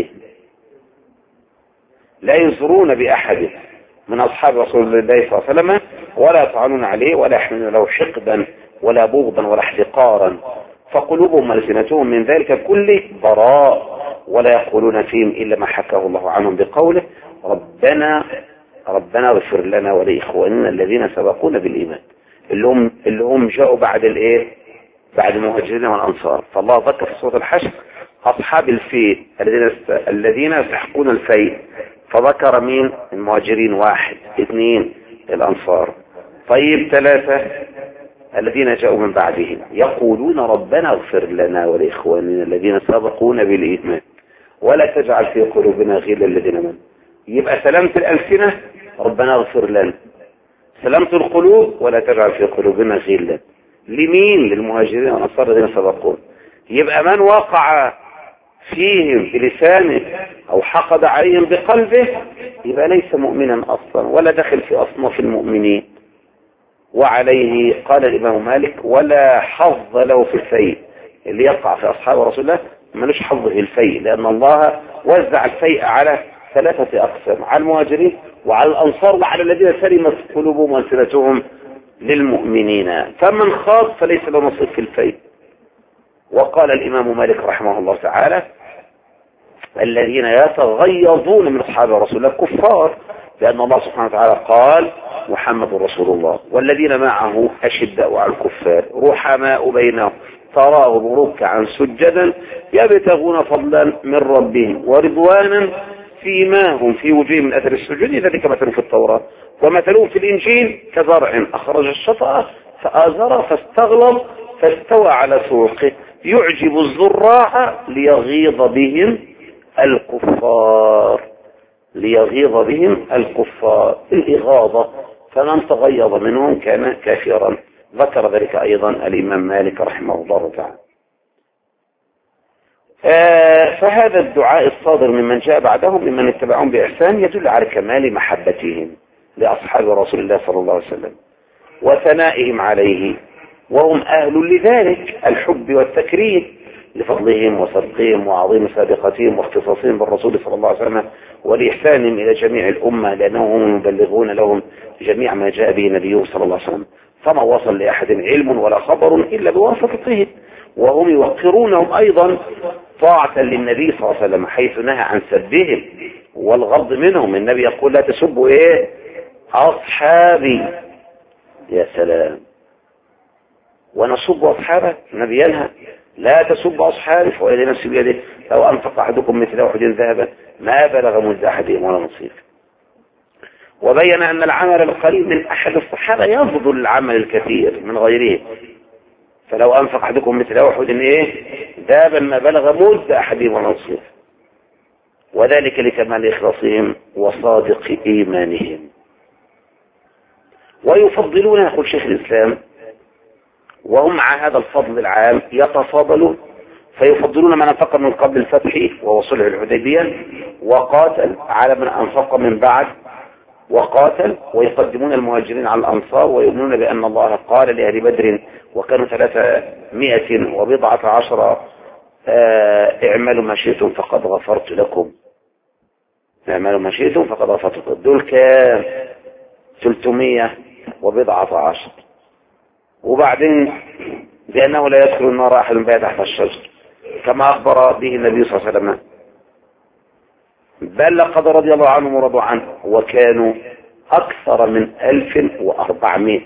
لا يزرون بأحد من أصحاب رسول الله صلى الله عليه وسلم ولا يطعنون عليه ولا يحملون له حقدا ولا بغضا ولا احتقارا، فقلوبهم ألسنتهم من ذلك كله براء، ولا يقولون فيهم إلا ما حكاه الله عنهم بقوله: ربنا ربنا اغفر لنا ولإخواننا الذين سبقونا بالإيمان، اللي هم اللي هم جاءوا بعد الايه؟ بعد المهاجرين والأنصار. فالله ذكر في سورة الحشر أصحاب الفيل الذين الذين يستحقون الفيل، فذكر مين؟ المهاجرين واحد، اثنين الأنصار، طيب ثلاثة الذين جاءوا من بعدهم يقولون ربنا اغفر لنا ولإخواننا الذين سبقونا بالإيمان ولا تجعل في قلوبنا غلا للذين آمنوا. يبقى سلامة الألسنة ربنا اغفر لنا، سلامة القلوب ولا تجعل في قلوبنا غلا لمين؟ للمهاجرين والأنصار الذين سبقونا. يبقى من وقع فيهم بلسانه أو حقد عليهم بقلبه يبقى ليس مؤمنا أصلا ولا دخل في أصناف المؤمنين. وعليه قال الإمام مالك ولا حظ له في الفيء، اللي يقع في أصحاب رسول الله ملوش حظ في الفيء، لأن الله وزع الفيء على ثلاثة أقسام، على المهاجرين وعلى الأنصار وعلى الذين سلمت قلوبهم وألسنتهم للمؤمنين، فمن خاض فليس له نصيب في الفيء. وقال الإمام مالك رحمه الله تعالى الذين يتغيظون من أصحاب رسول الله كفار، لأن الله سبحانه وتعالى قال محمد رسول الله والذين معه أشداء على الكفار رحماء بينهم تراهم ركعا سجدا يبتغون فضلا من ربهم ورضوانا فيما هم في وجوههم من أثر السجود ذلك مثل في التوراة ومثلهم في الإنجيل كزرع أخرج الشطأ فآزر فاستغلظ فاستوى على سوقه يعجب الزراع ليغيظ بهم الكفار ليغيظ بهم الكفار الإغاظة، فمن تغيظ منهم كان كافرا. ذكر ذلك أيضا الإمام مالك رحمه الله تعالى. آه فهذا الدعاء الصادر ممن جاء بعدهم ممن اتبعهم بإحسان يدل على كمال محبتهم لأصحاب رسول الله صلى الله عليه وسلم وثنائهم عليه، وهم أهل لذلك الحب والتكريم لفضلهم وصدقهم وعظيم سابقتهم واختصاصهم بالرسول صلى الله عليه وسلم ولإحسانهم إلى جميع الأمة، لأنهم يبلغون لهم جميع ما جاء به نبيه صلى الله عليه وسلم، فما وصل لأحد علم ولا خبر إلا بواسطته. وهم يوقرونهم أيضا طاعة للنبي صلى الله عليه وسلم حيث نهى عن سبهم والغض منهم. النبي يقول لا تسبوا إيه أصحابي، يا سلام، ونسب أصحابه. النبي ينهى لا تسب أصحابي فوالذي نفسي بيده لو أنفق أحدكم مثل أحد ذهبا ما بلغ مد أحدهم ولا نصيف. وبين أن العمل القليل من أحد الصحابة يفضل العمل الكثير من غيره، فلو أنفق أحدكم مثل أحد إيه ذهبا ما بلغ مد أحدهم ولا نصيف، وذلك لكمال إخلاصهم وصادق إيمانهم. ويفضلون يقول شيخ الإسلام وهم مع هذا الفضل العام يتفاضلون، فيفضلون من أنفق من قبل الفتح وهو صلح الحديبية وقاتل على من أنفق من بعد وقاتل، ويقدمون المهاجرين على الأنصار ويؤمنون بأن الله قال لأهل بدر وكانوا ثلاثمائة وبضعة عشر اعملوا ما شئتم فقد غفرت لكم اعملوا ما شئتم فقد غفرت لكم. دول كام ثلاثمائة وبضعة عشر، وبعدين بأنه لا يدخل النار أحد بها تحت الشجر كما أخبر به النبي صلى الله عليه وسلم، بل لقد رضي الله عنهم ورضوا عنه وكانوا أكثر من ألف وأربعمائة.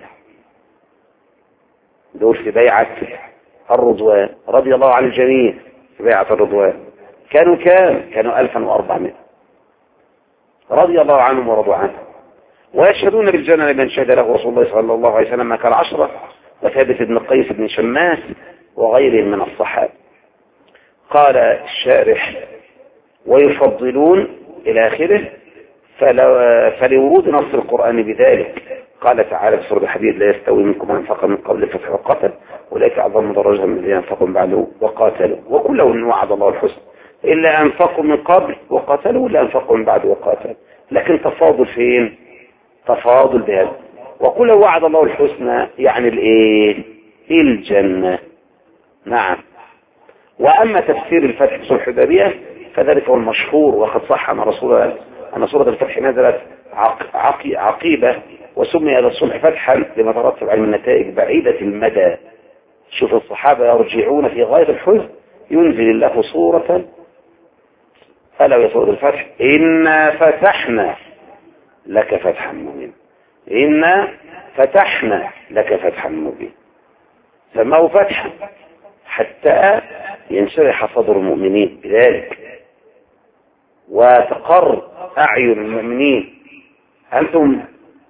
دول في بيعة الرضوان رضي الله عن الجميع في بيعة الرضوان كانوا كام كانوا ألفا وأربعمائة رضي الله عنهم ورضوا عنه، ويشهدون بالجنة لمن شهد له رسول الله صلى الله عليه وسلم كالعشرة وثابت بن قيس بن شماس وغيرهم من الصحابة. قال الشارح ويفضلون إلى آخره فلورود نص القرآن بذلك. قال تعالى في سورة الحديد لا يستوي منكم من أنفق من قبل الفتح وقاتل أولئك أعظم درجة من الذين أنفقوا من بعده وقاتلوا وكلهم وعد الله الحسنى إلا أنفقوا من قبل وقاتلوا ولا أنفقوا من بعد وقاتلوا، لكن تفاضل فين؟ تفاضل بهذا. وكل وعد الله الحسنى يعني الايه الجنة. نعم. واما تفسير الفتح في صلح الحديبية فذلك هو المشهور، وقد صح ان رسول الله ان سورة الفتح نزلت عقي عقيبة وسمي هذا الصلح فتحا لما ترتب على النتائج بعيدة المدى. شوف الصحابة يرجعون في غاية الحزن ينزل الله صورة ألا وهي سورة الفتح إنا فتحنا لك فتحا مبينا إنا فتحنا لك فتحا مبينا، سماه فتحا حتى ينشرح صدر المؤمنين بذلك وتقر أعين المؤمنين. أنتم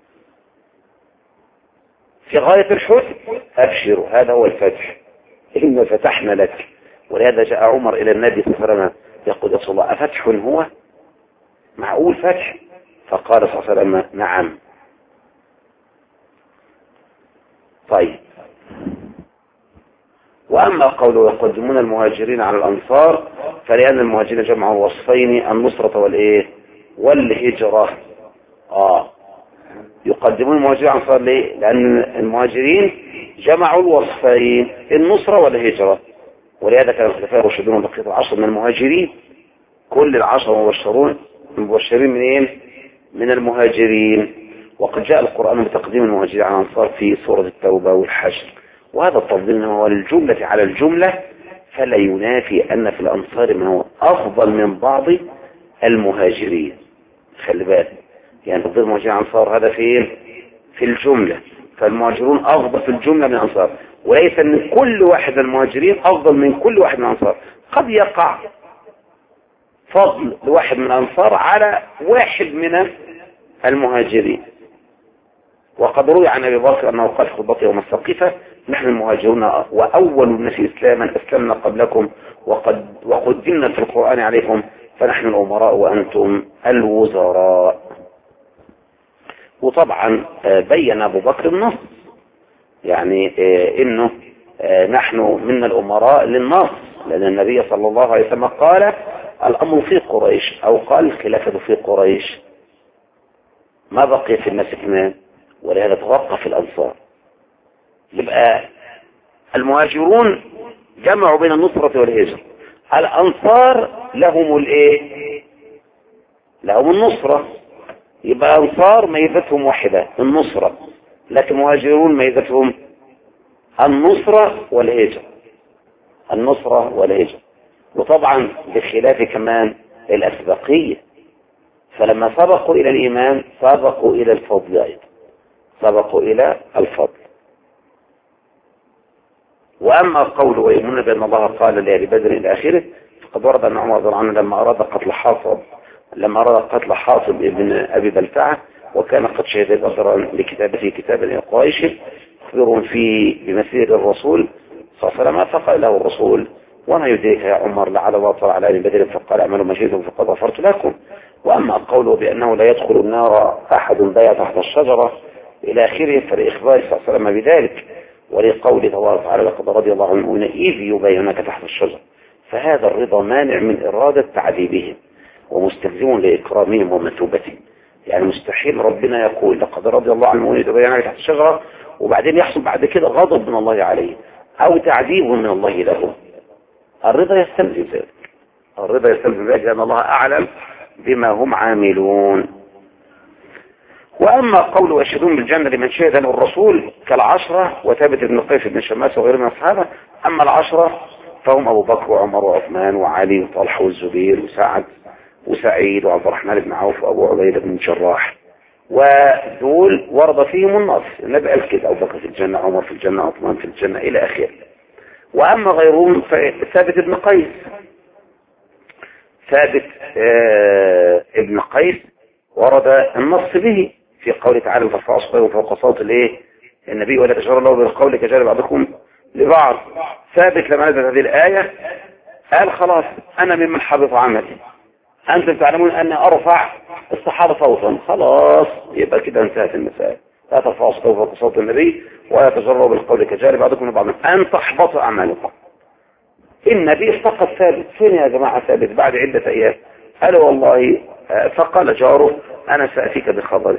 في غاية الحزن أبشروا هذا هو الفتح إنا فتحنا لك. ولهذا جاء عمر إلى النبي صلى الله عليه وسلم يقول يا رسول الله أفتح هو؟ معقول فتح؟ فقال صلى الله عليه وسلم نعم. طيب. وأما قوله يقدمون المهاجرين على الأنصار فلأن المهاجرين جمعوا الوصفين النصرة والإيه والهجرة. آه يقدمون المهاجرين على الأنصار ليه؟ لأن المهاجرين جمعوا الوصفين النصرة والهجرة، ولهذا كان الخلفاء الراشدون بقية العشر من المهاجرين. كل العشر مبشرون مبشرين منين؟ من المهاجرين. وقد جاء القرآن بتقديم المهاجرين على الأنصار في سورة التوبة والحشر، وهذا التفضيل هو الجملة على الجملة، فلا ينافي أن في الأنصار من هو أفضل من بعض المهاجرين. خلي بالك، يعني تفضيل المهاجرين على الأنصار هذا في في الجملة، فالمهاجرون أفضل في الجملة من الأنصار، وليس أن كل واحد من المهاجرين أفضل من كل واحد من الأنصار. قد يقع فضل لواحد من الأنصار على واحد من المهاجرين. وقد روي عن أبي بكر أنه قال في خطبته يوم السقيفة: نحن المهاجرون وأول الناس إسلاما أسلمنا قبلكم وقد وقدمنا في القرآن عليكم، فنحن الأمراء وأنتم الوزراء. وطبعا بين أبو بكر النص، يعني إنه نحن من الأمراء للنص، لأن النبي صلى الله عليه وسلم قال: الأمر في قريش، أو قال: الخلافة في قريش، ما بقي في الناس اثنان، ولهذا توقف الأنصار. يبقى المهاجرون جمعوا بين النصرة والهجرة، الأنصار لهم الايه؟ لهم النصرة. يبقى أنصار ميزتهم واحدة النصرة، لكن مهاجرون ميزتهم النصرة والهجرة، النصرة والهجرة. وطبعا بخلاف كمان الأسبقية، فلما سبقوا إلى الإيمان سبقوا إلى الفضل أيضا، سبقوا إلى الفضل. وأما القول ويؤمنون بأن الله قال لأهل بدر إلى آخره، فقد ورد أن عمر رضي الله عنه لما أراد قتل حاطب لما أراد قتل حاطب ابن أبي بلتعة، وكان قد شهد بدرا لكتابته كتابا لقريش يخبرهم فيه بمسير الرسول صلى الله عليه وسلم، فقال له الرسول: وما يدريك يا عمر لعل الله طلع على أهل بدر فقال: اعملوا ما شئتم فقد غفرت لكم. وأما قوله بأنه لا يدخل النار أحد بيع تحت الشجرة إلى آخره، فلإخبار صلى الله عليه وسلم بذلك، ولقوله تبارك وتعالى: لقد رضي الله عنهم إذ يبايعونك تحت الشجرة. فهذا الرضا مانع من إرادة تعذيبهم ومستلزم لإكرامهم ومثوبتهم. يعني مستحيل ربنا يقول لقد رضي الله عنهم إذ يبايعونك تحت الشجرة وبعدين يحصل بعد كده غضب من الله عليه أو تعذيب من الله له. الرضا يستلزم ذلك، الرضا يستلزم ذلك، لأن الله أعلم بما هم عاملون. وأما قول ويشهدون بالجنة لمن شهد له الرسول كالعشرة وثابت بن قيس بن شماس وغيره من الصحابة، أما العشرة فهم أبو بكر وعمر وعثمان وعلي وطلحة والزبير وسعد وسعيد وعبد الرحمن بن عوف وأبو عبيدة بن الجراح، ودول ورد فيهم النص. النبي قال كده: أبو بكر في الجنة، عمر في الجنة، عثمان في الجنة، إلى آخره. وأما غيرهم فثابت بن قيس، ثابت آه ابن قيس ورد النص به في قوله تعالى: فارفعوا أصواتكم فوق صوت الايه النبي ولا تجهروا له بالقول كجهر بعضكم لبعض. ثابت لما نزلت هذه الآية قال: خلاص أنا ممن حبط عملي، أنتم تعلمون أن أرفع الصحابة صوتا، خلاص يبقى كده انتهت المسائل. لا ترفعوا أصواتكم فوق صوت النبي ولا تجهروا بالقول كجهر بعضكم لبعض أن تحبط أعمالكم. النبي فقط ثابت. فين يا جماعة ثابت بعد عدة أيام؟ قالوا والله، فقال جاره: أنا سأتيك بخبر.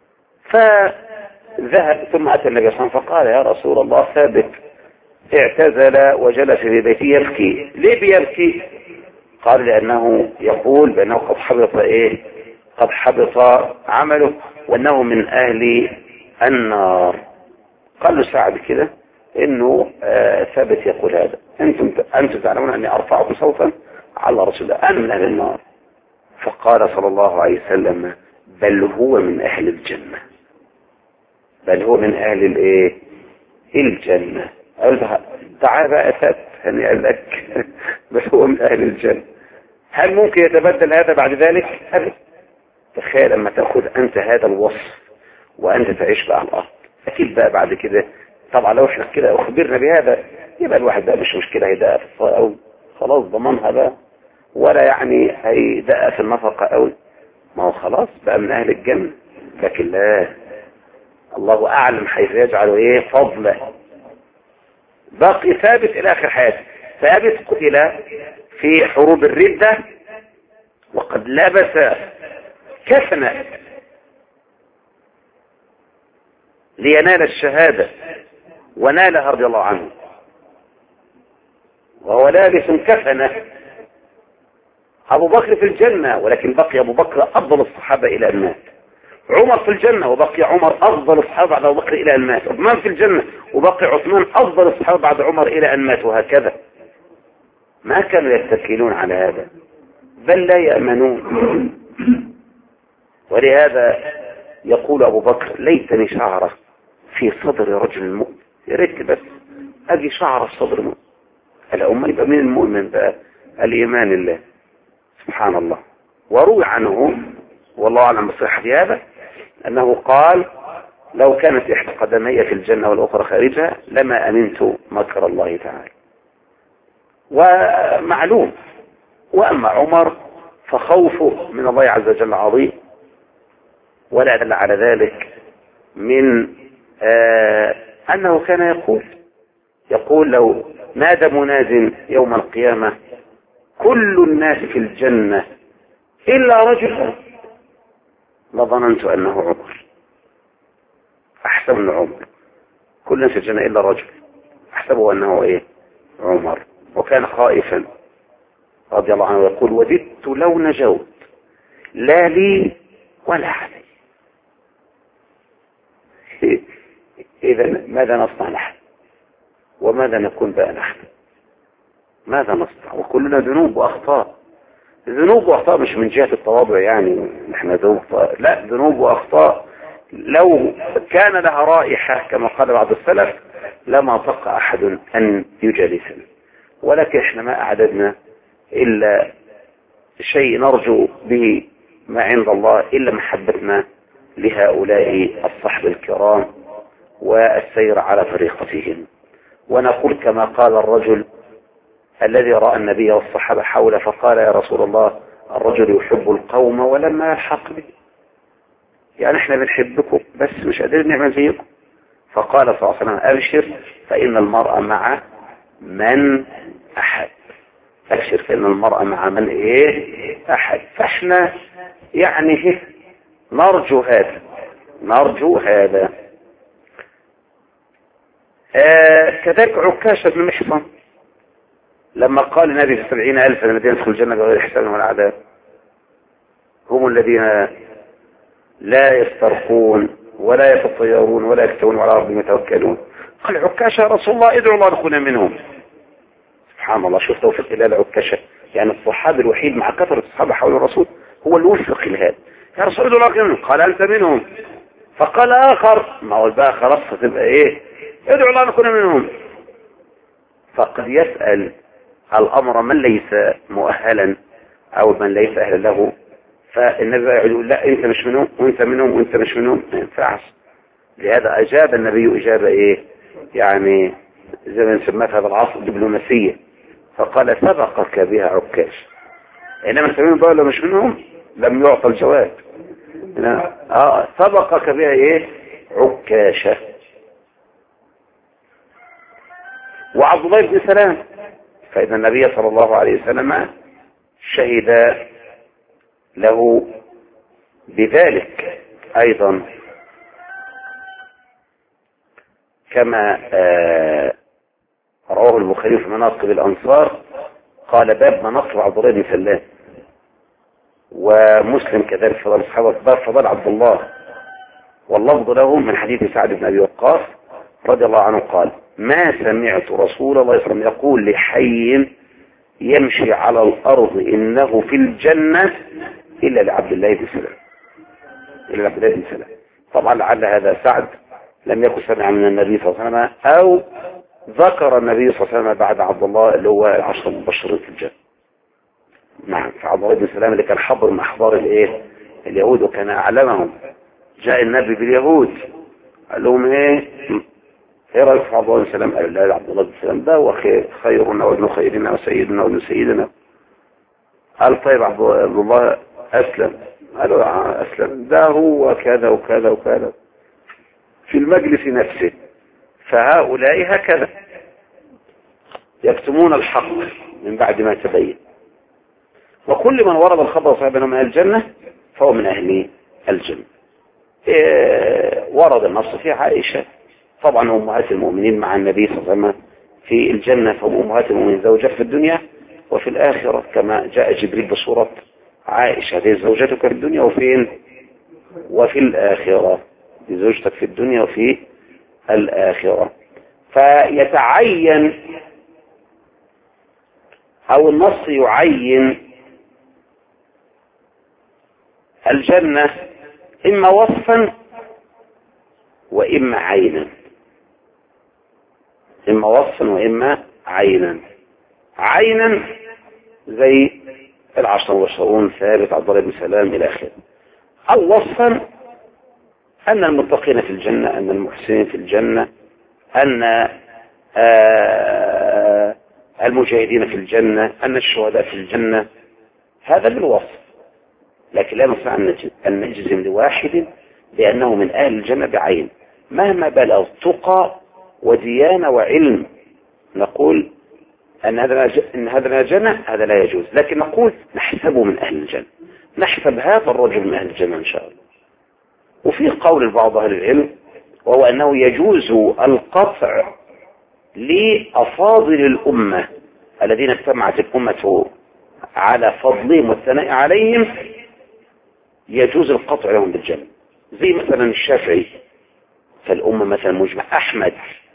فذهب ثم أتى النبي صلى الله عليه وسلم فقال: يا رسول الله، ثابت اعتزل وجلس في بيته يبكي. ليه بيبكي؟ قال: لأنه يقول بأنه قد حبط إيه قد حبط عمله وأنه من أهل النار. قال له سعد كده إنه آه ثابت يقول هذا، أنتم أنتم تعلمون أني أرفعكم صوتا على رسول الله، أنا من أهل النار. فقال صلى الله عليه وسلم: بل هو من أهل الجنة، بل هو من أهل الإيه الجنة. قال: تعال بقى ثابت، يعني قال لك بل هو من أهل الجنة. هل ممكن يتبدل هذا بعد ذلك؟ أبدا. تخيل لما تأخذ أنت هذا الوصف وأنت تعيش بقى على الأرض، أكيد بقى بعد كده طبعا لو احنا كده أخبرنا بهذا يبقى الواحد بقى مش مشكلة هيدقى في الصلاة أو خلاص ضمنها بقى، ولا يعني هيدقى في النفقة أو ما هو خلاص بقى من أهل الجنة. لكن لا، الله أعلم حيث يجعل إيه فضله، باقي ثابت إلى آخر حياته. ثابت قتل في حروب الردة وقد لبس كفنا لينال الشهادة ونالها رضي الله عنه، وهو لابس كفنه. أبو بكر في الجنة ولكن بقي أبو بكر أفضل الصحابة إلى أن مات. عمر في الجنة وبقي عمر أفضل الصحابة بعد أبو بكر إلى أن مات. عثمان في الجنة وبقي عثمان أفضل الصحابة بعد عمر إلى أن مات، وهكذا. ما كانوا يتكلون على هذا، بل لا يأمنون. ولهذا يقول أبو بكر ليتني شعرة في صدر رجل المؤمن، يا ريت بس أجي شعرة في صدر المؤمن. الأمة يبقى من المؤمن بقى الإيمان الله سبحان الله. وروي عنه والله أعلم بصحة هذا أنه قال لو كانت إحدى قدمي في الجنة والأخرى خارجها لما أمنت مكر الله تعالى. ومعلوم. وأما عمر فخوفه من الله عز وجل عظيم، ولا دل على ذلك من آه أنه كان يقول يقول لو نادى مناد يوم القيامة كل الناس في الجنة إلا رجل لظننت أنه عمر. أحسب أنه عمر، كل الناس في الجنة إلا رجل، أحسبه أنه إيه؟ عمر. وكان خائفا رضي الله عنه يقول وددت لو نجوت لا لي ولا علي. إذا ماذا نصنع نحن؟ وماذا نكون بقى نحن؟ ماذا نصنع؟ وكلنا ذنوب وأخطاء. ذنوب وأخطاء مش من جهة التواضع يعني نحن ذنوب، لا، ذنوب وأخطاء لو كان لها رائحة كما قال بعض السلف لما طق أحد أن يجالسنا. ولكن احنا ما أعددنا إلا شيء نرجو به ما عند الله إلا محبتنا لهؤلاء الصحب الكرام والسير على طريقتهم. ونقول كما قال الرجل الذي رأى النبي والصحابة حوله فقال يا رسول الله الرجل يحب القوم ولما يلحق به، يعني احنا بنحبكم بس مش قادرين نعمل زيكم. فقال صلى الله عليه وسلم أبشر فإن المرء مع من أحد. أبشر فإن المرء مع من إيه أحد. فاحنا يعني نرجو هذا نرجو هذا آه كذلك عكاشة بن محصن لما قال النبي في سبعين ألف الذين يدخلوا الجنة بغير حساب ولا عذاب هم الذين لا يسترقون ولا يتطيرون ولا يكتوون ولا ربهم يتوكلون. قال عكاشة يا رسول الله ادعو الله نكون منهم. سبحان الله، شوف توفيق الله لعكاشة، يعني الصحابي الوحيد مع كثرة الصحابة حول الرسول هو اللي وفق لهذا. يا رسول الله ادعو الله منهم، قال أنت منهم. فقال آخر ما هو بقى خلاص هتبقى إيه ادعو الله نكون منهم. فقد يسأل الأمر من ليس مؤهلا أو من ليس أهلا له، فالنبي يقول لا أنت مش منهم وأنت منهم وأنت مش منهم، ما ينفعش. لهذا أجاب النبي إجابة إيه يعني زي ما نسميها في هذا العصر دبلوماسية، فقال سبقك بها عكاش. إنما أنت منهم بقى ولا مش منهم لم يعطى الجواب. آه سبقك بها إيه عكاشة. وعبد الله بن سلام فإن النبي صلى الله عليه وسلم شهد له بذلك أيضا كما آه رواه البخاري في مناقب الأنصار قال باب مناقب عبد الله بن سلام، ومسلم كذلك فضل الصحابة باب فضل عبد الله، واللفظ له من حديث سعد بن أبي وقاص رضي الله عنه قال ما سمعت رسول الله صلى الله عليه وسلم يقول لحي يمشي على الأرض إنه في الجنة إلا لعبد الله بن سلام إلا لعبد الله بن سلام. طبعا لعل هذا سعد لم يكن سمع من النبي صلى الله عليه وسلم أو ذكر النبي صلى الله عليه وسلم بعد عبد الله اللي هو عشر المبشرين في الجنة. نعم، فعبد الله بن سلام اللي كان حبر من أحبار الإيه اليهود وكان أعلمهم، جاء النبي باليهود قال لهم إيه ايه رايك في عبد الله بن سلام؟ قال لا عبد الله بن سلام ده هو خير خيرنا وابن خيرنا وسيدنا وابن سيدنا. قال طيب عبد الله اسلم؟ قالوا اسلم ده هو كذا وكذا وكذا في المجلس نفسه. فهؤلاء هكذا يكتمون الحق من بعد ما تبين. وكل من ورد الخبر صحيح من أهل الجنة فهو من أهل الجنة. إيه ورد النص في عائشة طبعا أمهات المؤمنين مع النبي صلى الله عليه وسلم في الجنة، فهم أمهات المؤمنين زوجات في الدنيا وفي الآخرة، كما جاء جبريل بصورة عائشة هذه زوجتك في الدنيا وفين وفي الآخرة، زوجتك في الدنيا وفي الآخرة. فيتعين أو النص يعين الجنة إما وصفا وإما عينا، إما وصفا وإما عينا. عينا زي العشرة والعشرون ثابت عبد الله بن سلام إلى آخره، أو وصفا أن المتقين في الجنة، أن المحسنين في الجنة، أن آه المجاهدين في الجنة، أن الشهداء في الجنة. هذا بالوصف، لكن لا نستطيع أن نجزم لواحد بأنه من أهل الجنة بعين مهما بلغ تقى وديانة وعلم. نقول أن هذا إن هذا من الجنة، هذا لا يجوز، لكن نقول نحسبه من أهل الجنة، نحسب هذا الرجل من أهل الجنة إن شاء الله. وفي قول البعض أهل العلم وهو أنه يجوز القطع لأفاضل الأمة الذين اجتمعت الأمة على فضلهم والثناء عليهم، يجوز القطع لهم بالجنة، زي مثلا الشافعي فالأمة مثلا مجمع، أحمد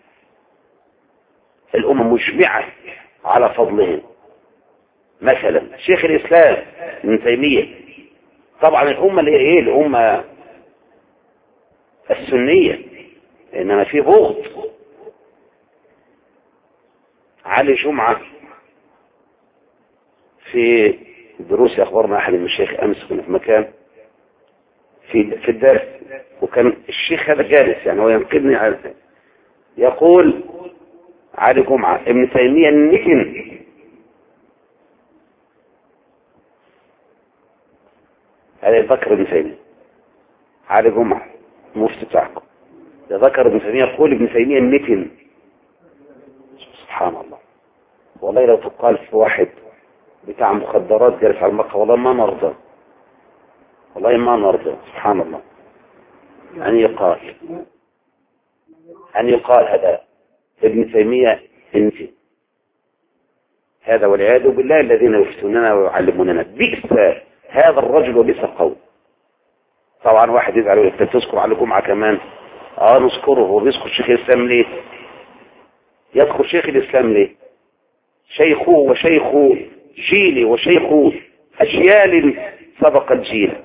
الأمة مجمعة على فضلهم، مثلا شيخ الإسلام ابن تيمية. طبعا الأمة اللي هي إيه؟ الأمة السنية، إنما في بغض. علي جمعة في دروس أخبرنا أحد المشايخ أمس كنا في مكان في في الدرس، وكان الشيخ هذا جالس يعني هو ينقذني على يقول علي جمعة ابن تيمية النكن هذا ذكر ابن تيمية، علي جمعة مفتي بتاعكم ده ذكر ابن تيمية يقول ابن تيمية النكن. سبحان الله، والله لو تقال في واحد بتاع مخدرات جالس على المقهى والله ما نرضى، والله ما نرضى. سبحان الله، أن يقال أن يقال هذا ابن تيمية انت هذا، والعياذ بالله الذين يفتوننا ويعلموننا. بئس هذا الرجل وبئس القول. طبعا واحد يزعل ويقول انت تذكر على جمعة كمان، اه نذكره. هو بيذكر شيخ الإسلام ليه؟ يذكر شيخ الإسلام ليه؟ شيخه وشيخ جيلي وشيخ أجيال سبقت جيل.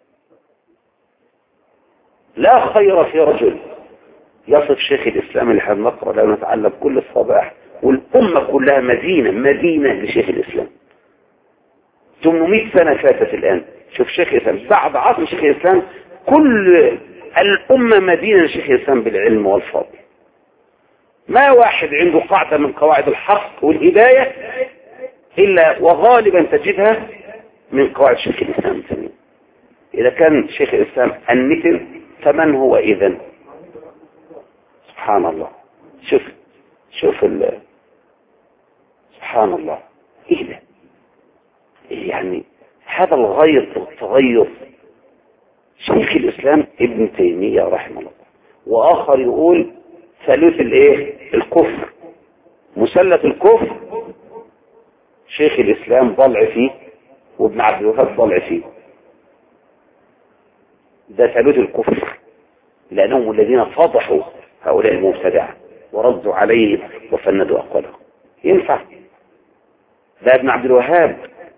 لا خير في رجل يصف شيخ الإسلام اللي احنا نقرأ له نتعلم كل الصباح، والأمة كلها مدينة مدينة لشيخ الإسلام. ثمانمائة سنة فاتت الآن، شوف شيخ الإسلام بعد عصر شيخ الإسلام كل الأمة مدينة لشيخ الإسلام بالعلم والفضل. ما واحد عنده قاعدة من قواعد الحق والهداية إلا وغالبا تجدها من قواعد شيخ الإسلام الثاني. إذا كان شيخ الإسلام النتن فمن هو إذن؟ سبحان الله. شوف شوف ال سبحان الله، إيه ده؟ يعني هذا الغيظ والتغيظ. شيخ الإسلام ابن تيمية رحمه الله، وآخر يقول ثالث الايه؟ الكفر، مثلث الكفر. شيخ الإسلام ضلع فيه وابن عبد الوهاب ضلع فيه. ده ثالث الكفر، لأنهم الذين فضحوا هؤلاء المبتدعة وردوا عليه وفندوا أقوالهم. ينفع؟ ده ابن عبد الوهاب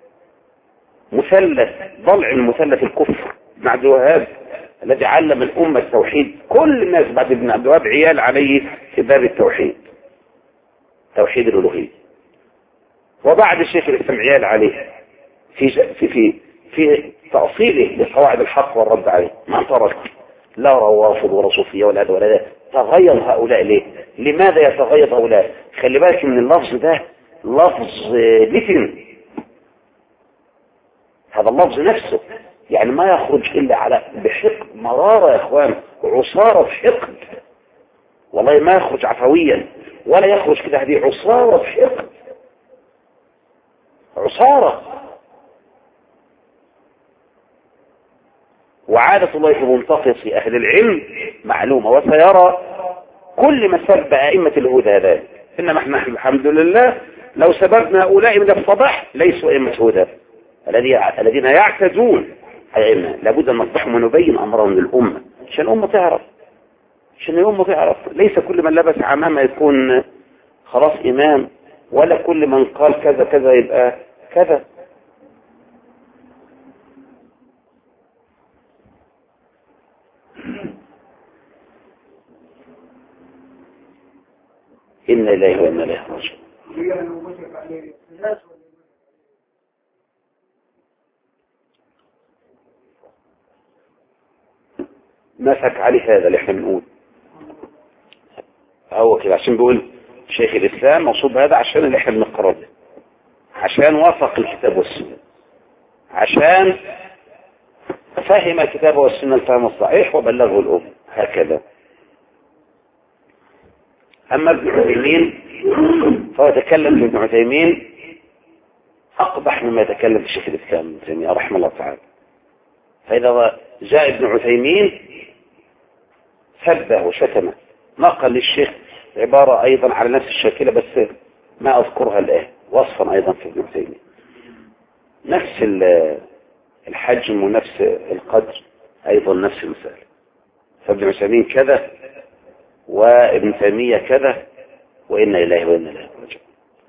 مثلث ضلع من مثلث الكفر. ابن عبد الوهاب الذي علم الأمة التوحيد، كل الناس بعد ابن عبد الوهاب عيال عليه في باب التوحيد، توحيد الألوهية. وبعد الشيخ الإسلام عيال عليه في في في في تأصيله لقواعد الحق والرد عليه. ما ترك لا روافض ولا صوفية ولا هذا ولا ده. تغير هؤلاء ليه؟ لماذا يتغير هؤلاء؟ خلي بالك من اللفظ ده، لفظ لتن. هذا اللفظ نفسه يعني ما يخرج إلا على بحقد، مرارة يا إخوان، عصارة بحقد. والله ما يخرج عفويا ولا يخرج كده، هذه عصارة بحقد. عصارة. وعادة الله في منتقص أهل العلم معلومة، وسيرى كل ما سب أئمة الهدى ذلك. إنما احنا الحمد لله لو سببنا هؤلاء من الصباح ليسوا أئمة هدى الذين يعتدون أئمة. لابد أن نصحهم ونبين أمرهم للأمة عشان الأمة تعرف، عشان الأمة تعرف. ليس كل من لبس عمامة يكون خلاص إمام، ولا كل من قال كذا كذا يبقى كذا. إنا إليه وإنا إليه راجعون. مسك عليه هذا اللي احنا بنقول هو كده، عشان بيقول شيخ الإسلام مقصود هذا عشان اللي احنا بنقرأه، عشان وافق الكتاب والسنة، عشان فهم الكتاب والسنة الفهم الصحيح وبلغه الأمة هكذا. أما ابن عثيمين فهو يتكلم في ابن عثيمين أقبح مما يتكلم في شيخ الإسلام ابن تيمية رحمه الله تعالى. فإذا جاء ابن عثيمين سبه وشتمه، نقل للشيخ عبارة أيضا على نفس الشاكلة بس ما أذكرها الآن، وصفا أيضا في ابن عثيمين نفس الحجم ونفس القدر أيضا نفس المثال. فابن عثيمين كذا وابن تيمية كذا، وإنا إليه وإنا إليه راجعون.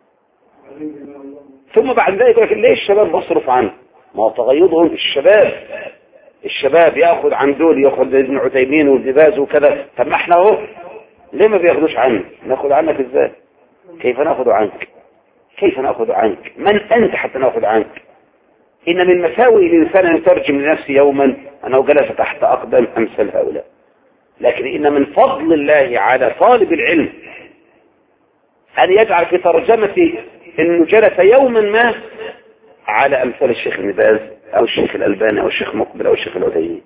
ثم بعد ذلك يقول لك ليه الشباب بصرف عنه؟ ما هو تغيضهم في الشباب، الشباب ياخذ عن دول، ياخذ ابن عثيمين وابن باز وكذا. طب ما احنا اهو ليه ما بياخذوش عنه؟ ناخذ عنك ازاي؟ كيف ناخذ عنك؟ كيف ناخذ عنك؟ من انت حتى ناخذ عنك؟ ان من مساوئ الانسان ان يترجم لنفسه يوما انه جلس تحت اقدام امثال هؤلاء. لكن ان من فضل الله على طالب العلم ان يجعل في ترجمته انه جلس يوما ما على امثال الشيخ ابن باز او الشيخ الالباني او الشيخ مقبل او الشيخ العثيمين.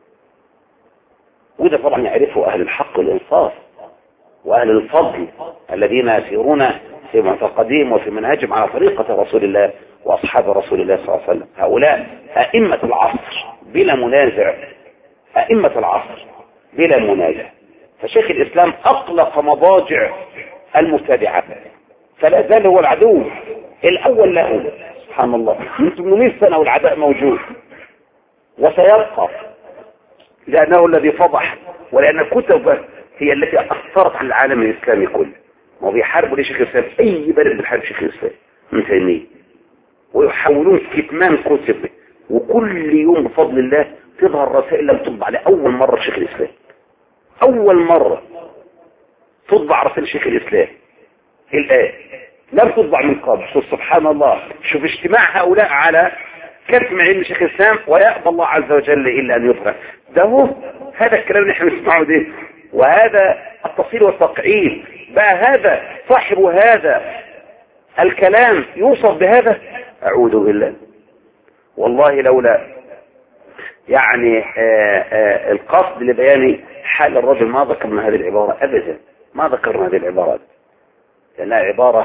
وده طبعا يعرفه اهل الحق والانصاف واهل الفضل الذين يسيرون في معتقدهم وفي منهجهم على طريقة رسول الله واصحاب رسول الله صلى الله عليه وسلم. هؤلاء ائمة العصر بلا منازع، ائمة العصر بلا منازع. فشيخ الاسلام اطلق مضاجع المبتدعة، فلا زال هو العدو الاول له سبحان الله من ثمانمائة سنة والعداء موجود وسيبقى، لأنه الذي فضح، ولأن كتبه هي التي أثرت على العالم الإسلامي كله. وبيحاربوا لشيخ الإسلام، أي بلد بيحارب شيخ الإسلام من تيمية، ويحاولون كتمان كتبه. وكل يوم بفضل الله تظهر رسائل لم تطبع لأول مرة شيخ الإسلام، أول مرة تطبع رسائل شيخ الإسلام الآن لم تطبع من قبل. شوف سبحان الله، شوف اجتماع هؤلاء على كتم علم شيخ الإسلام ويأبى الله عز وجل إلا أن يظهر. ده هو هذا الكلام اللي احنا نسمعه ده، وهذا التصوير والتقعيد بقى. هذا صاحب هذا الكلام يوصف بهذا، أعوذ بالله. والله لولا يعني آآ آآ القصد لبيان حال الرجل ما ذكرنا هذه العبارة أبدا، ما ذكرنا هذه العبارات، لأنها عبارة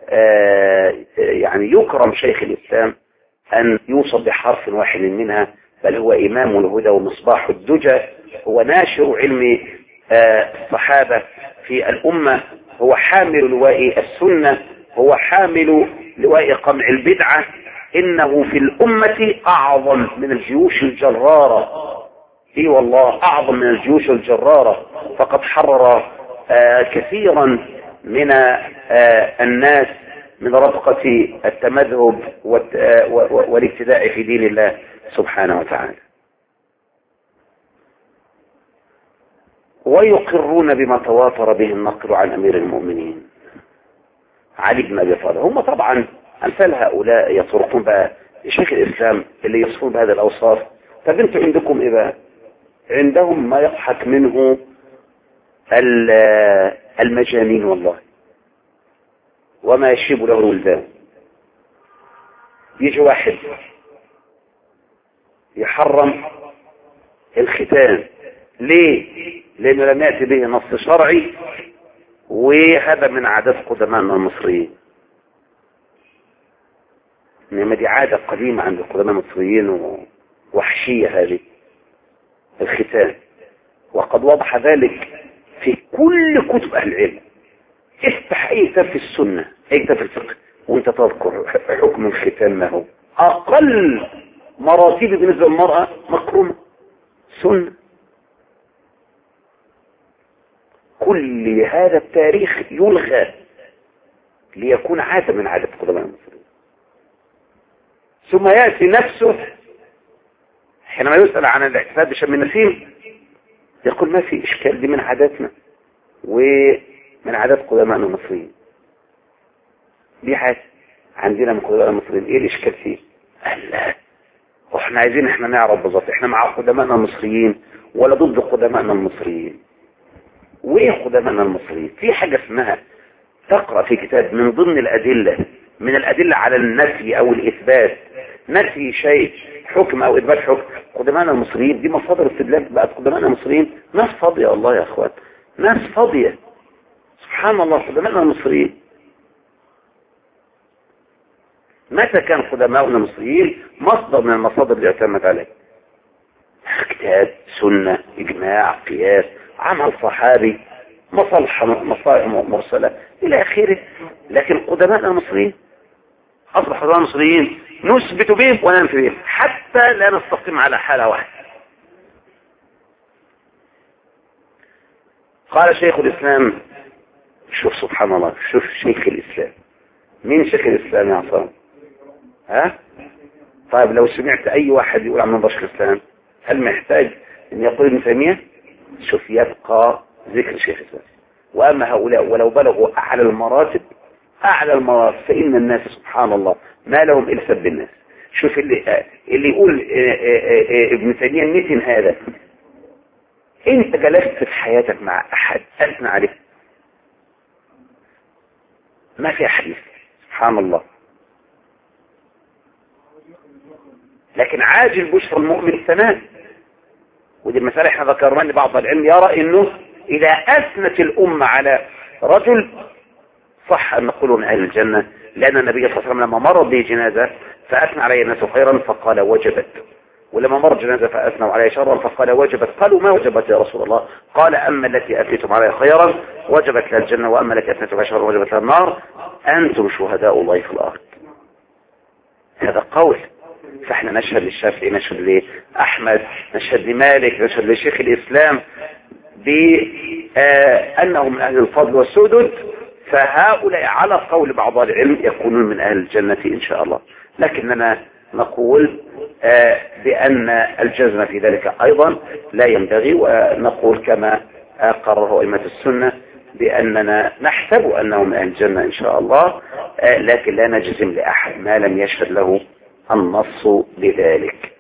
يعني يكرم شيخ الإسلام أن يوصف بحرف واحد منها، بل هو إمام الهدى ومصباح الدجى، هو ناشر علم الصحابة في الأمة، هو حامل لواء السنة، هو حامل لواء قمع البدعة. إنه في الأمة أعظم من الجيوش الجرارة، إي والله أعظم من الجيوش الجرارة. فقد حرر كثيرا من الناس من ربقة التمذهب والابتداء في دين الله سبحانه وتعالى. ويقرون بما تواتر به النقل عن أمير المؤمنين علي بن أبي طالب. هم طبعا أمثال هؤلاء يطرقون بقى شيخ الإسلام اللي يصفون بهذه الأوصاف. طب انتوا عندكم إيه بقى؟ عندهم ما يضحك منه المجانين والله، وما يشيب له الولدان. يجي واحد يحرم الختان، ليه؟ لأنه لم يأتي به نص شرعي، وهذا من عادات قدماء المصريين. إنما دي عادة قديمة عند القدماء المصريين ووحشية هذه الختان، وقد وضح ذلك في كل كتب أهل العلم. افتح أي كتاب في السنة، أي كتاب في الفقه، وانت تذكر حكم الختان ما هو أقل مراتب بالنسبة للمرأة مكرومة سنة. كل هذا التاريخ يلغى ليكون عادة من عادة القدماء المصريين. ثم يأتي نفسه حينما يسأل عن الاحتفال بشم النسيم يقول ما في إشكال، دي من عاداتنا ومن عادات قدماء المصريين، دي حاجة عندنا من قدماء المصريين، ايه الإشكال فيه؟ قال لا، واحنا عايزين احنا نعرف بالظبط احنا مع قدماءنا المصريين ولا ضد قدماءنا المصريين. وايه قدماءنا المصريين؟ في حاجة اسمها تقرأ في كتاب من ضمن الأدلة، من الأدلة على النفي أو الإثبات، نفي شيء حكم أو إثبات حكم، قدماءنا المصريين، دي مصادر استدلال. بقت قدماءنا المصريين ناس فاضية، الله يا أخوان، ناس فاضية، سبحان الله. قدماءنا المصريين متى كان قدماؤنا المصريين مصدر من المصادر اللي اعتمد عليه؟ كتاب، سنة، إجماع، قياس، عمل صحابي، مصالح مصالح مرسلة إلى آخره. لكن قدماءنا المصريين أصبح قدماء المصريين نثبت بهم وننفي بهم حتى لا نستقيم على حالة واحدة. قال شيخ الإسلام، شوف سبحان الله، شوف شيخ الإسلام، مين شيخ الإسلام يا عصام؟ ها؟ طيب لو سمعت أي واحد يقول عن منبر شيخ الإسلام هل محتاج أن يقول ابن تيمية؟ شوف يبقى ذكر شيخ الإسلام. وأما هؤلاء ولو بلغوا أعلى المراتب، أعلى المراتب، فإن الناس سبحان الله ما لهم إلا سب الناس. شوف اللي, اللي يقول ابن تيمية النتن هذا، انت جلست في حياتك مع أحد أثنى عليه؟ ما في حديث، سبحان الله. لكن عاجل بشرى المؤمن الثناء، ودي المسألة احنا ذكرنا ان بعض العلم يرى انه اذا اثنت الامة على رجل صح ان نقول من اهل الجنة، لان النبي صلى الله عليه وسلم لما مر به جنازة فاثنى عليه الناس خيرا فقال وجبت، ولما مر جنازة فاثنوا عليه شرا فقال وجبت. قالوا ما وجبت يا رسول الله؟ قال اما التي اثنتم عليها خيرا وجبت لها الجنة، واما التي اثنتم عليها شرا وجبت لها النار، انتم شهداء الله في الارض. هذا قول. فاحنا نشهد للشافعي، نشهد لأحمد، نشهد لمالك، نشهد لشيخ الإسلام بأنهم من أهل الفضل والسدد، فهؤلاء على قول بعض العلم يكونون من أهل الجنة إن شاء الله. لكننا نقول بأن الجزم في ذلك أيضا لا ينبغي، ونقول كما قرره أئمة السنة بأننا نحسب أنهم من أهل الجنة إن شاء الله، لكن لا نجزم لأحد ما لم يشهد له النص بذلك.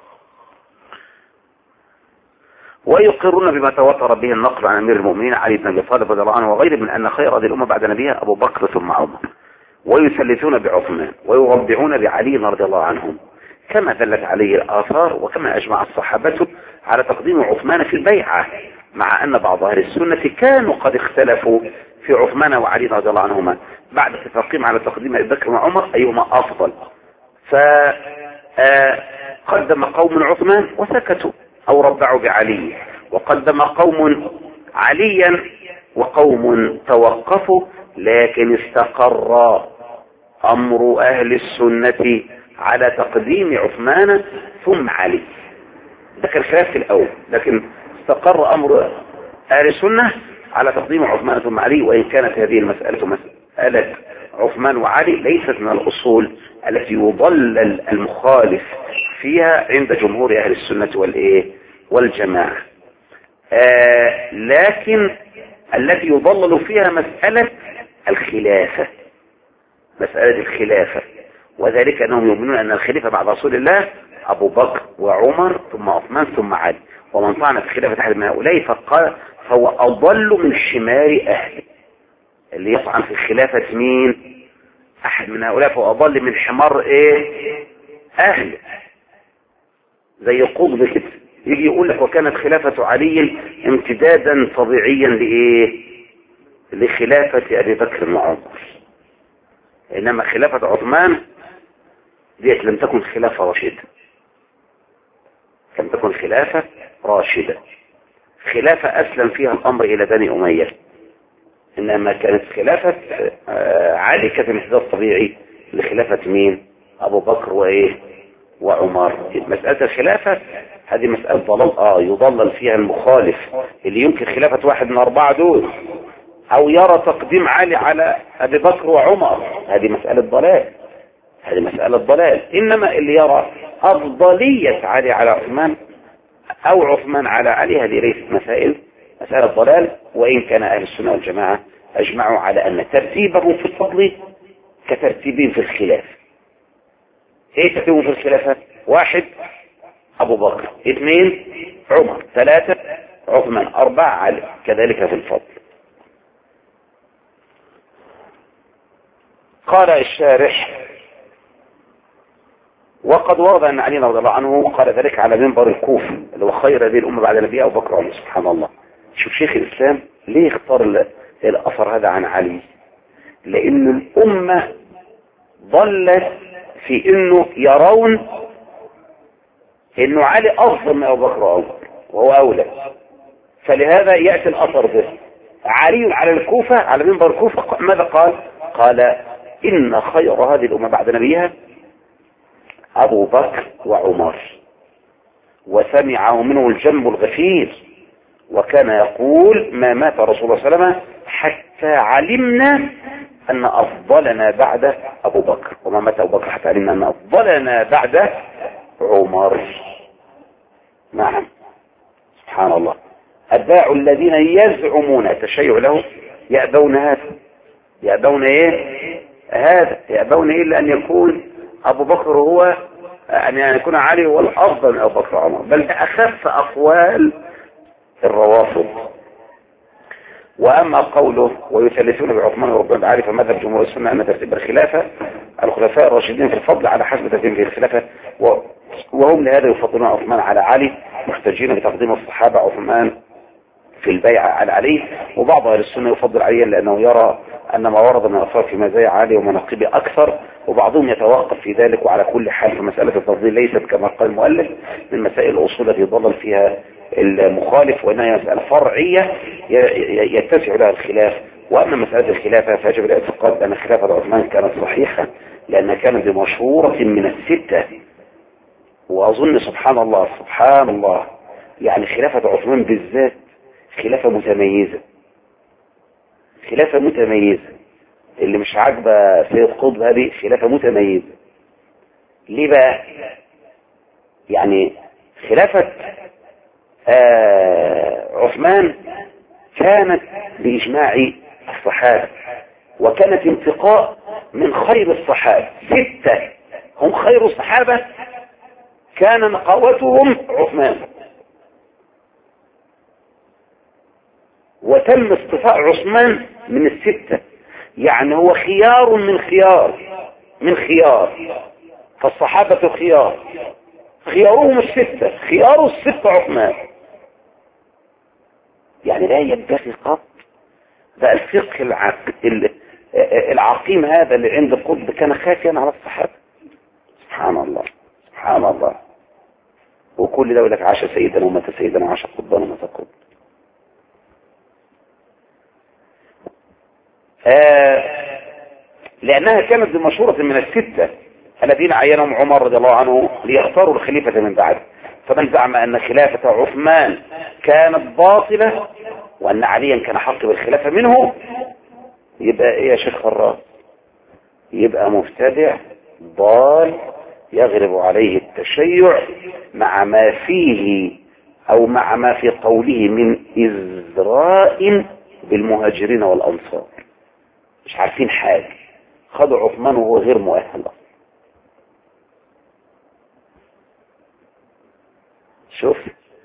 ويقرون بما تواتر به النقل عن امير المؤمنين علي بن ابي طالب رضي الله عنه وغيره من ان خير هذه الامه بعد نبيها ابو بكر ثم عمر، ويثلثون بعثمان ويربعون بعلي رضي الله عنهم، كما دلت عليه الاثار وكما اجمع الصحابه على تقديم عثمان في البيعه، مع ان بعض اهل السنه كانوا قد اختلفوا في عثمان وعلي رضي الله عنهما بعد اتفاقهم على تقديم ابي بكر وعمر ايهما افضل، فقدم قوم عثمان وسكتوا او ربعوا بعلي، وقدم قوم عليا وقوم توقفوا، لكن استقر امر اهل السنة على تقديم عثمان ثم علي. ده كان خلاف في الاول، لكن استقر امر اهل السنة على تقديم عثمان ثم علي، وان كانت هذه المسألة مسألة عثمان وعلي ليست من الاصول التي يضلل المخالف فيها عند جمهور اهل السنة والايه والجماعة، آه لكن التي يضلل فيها مسألة الخلافة، مسألة الخلافة، وذلك انهم يؤمنون ان الخليفة بعد رسول الله ابو بكر وعمر ثم عثمان ثم علي، ومن طعن في خلافة احد من هؤلاء فقال فهو اضل من حمار اهله. اللي يطعن في خلافة مين؟ احد من هؤلاء فهو اضل من حمار ايه اهله. زي قطب كده يجي يقول لك وكانت خلافة علي امتدادا طبيعيا لايه؟ لخلافة ابي بكر وعمر، انما خلافة عثمان ديت لم تكن خلافة راشدة، لم تكن خلافة راشدة، خلافة أسلم فيها الأمر إلى بني أمية، إنما كانت خلافة علي كانت امتداد طبيعي لخلافة مين؟ أبو بكر وإيه؟ وعمر. مسألة الخلافة هذه مسألة ضلال، آه يضلل فيها المخالف اللي يمكن خلافة واحد من أربعة دول، أو يرى تقديم علي على أبي بكر وعمر، هذه مسألة ضلال، هذه مسألة ضلال. إنما اللي يرى أفضلية علي على عثمان أو عثمان على علي، هذه ليست مسائل، مسألة ضلال. وإن كان أهل السنة والجماعة أجمعوا على أن ترتيبهم في الفضل كترتيبهم في الخلاف. إيه ترتيبهم في الخلافة؟ واحد أبو بكر، اثنين عمر، ثلاثة عثمان، أربعة علي، كذلك في الفضل. قال الشارح: وقد ورد أن علي رضي الله عنه قال ذلك على منبر الكوفة اللي هو خير هذه الأمة بعد نبيها أبو بكر وعمر. سبحان الله، شوف شيخ الإسلام ليه اختار الأثر هذا عن علي؟ لأن الأمة ضلت في أنه يرون أنه علي أفضل من أبو بكر وعمر وهو أولى، فلهذا يأتي الأثر به. علي على الكوفة على منبر الكوفة ماذا قال؟ قال: إن خير هذه الأمة بعد نبيها أبو بكر وعمر، وسمعه منه الجنب الغفير، وكان يقول: ما مات رسول الله صلى الله عليه وسلم حتى علمنا أن أفضلنا بعد أبو بكر، وما مات أبو بكر حتى علمنا أن أفضلنا بعد عمر. نعم، سبحان الله. أتباع الذين يزعمون التشيع له يأبون هذا، يأبون إيه هذا؟ يأبون إلا أن يكون أبو بكر هو أن يكون علي هو الأفضل من أبو بكر وعمر، بل أخف أقوال الروافض. وأما قوله ويثلثون بعثمان وربما بعلي، فمذهب جمهور السنة أن ترتيب الخلافة الخلفاء الراشدين في الفضل على حسب ترتيب الخلافة، وهم لهذا يفضلون عثمان على علي، محتجين بتقديم الصحابة عثمان في البيعة على علي. وبعض أهل السنة يفضل عليا لأنه يرى أن ما ورد من أثار في مزايا علي ومناقبه أكثر، وبعضهم يتوقف في ذلك. وعلى كل حال فمسألة التفضيل ليست كما قال المؤلف من مسائل الأصول التي ضلل فيها المخالف، وإنها مسألة فرعية يتسع لها الخلاف. وأما مسألة الخلافة فيجب الاعتقاد أن خلافة عثمان كانت صحيحة لأنها كانت بمشهورة من الستة. وأظن سبحان الله سبحان الله يعني خلافة عثمان بالذات خلافة متميزة، خلافة متميزة. اللي مش عاجبه سيد قطب هذه خلافة متميزة. ليه بقى؟ يعني خلافة آه عثمان كانت بإجماع الصحابة، وكانت انتقاء من خير الصحابة، ستة هم خير الصحابة كان نقاوتهم عثمان، وتم اصطفاء عثمان من الستة، يعني هو خيار من خيار من خيار، فالصحابة خيار، خيارهم الستة، خيار الستة عثمان. يعني لا ينبغي قط ده الفقه العق... العقيم هذا اللي عند القطب كان خافيا على الصحابة. سبحان الله سبحان الله. وكل ده يقول لك عاش سيدنا ومات سيدنا وعاش قطبان ومات قطب. آه لأنها كانت بمشورة من الستة الذين عينهم عمر رضي الله عنه ليختاروا الخليفة من بعد. فمن زعم أن خلافة عثمان كانت باطلة وأن عليا كان حق بالخلافة منه يبقى إيه يا شيخ خراف؟ يبقى مبتدع ضال يغلب عليه التشيع مع ما فيه أو مع ما في قوله من إزراء بالمهاجرين والأنصار. مش عارفين حاجة، خدوا عثمان وهو غير مؤهل. شوف،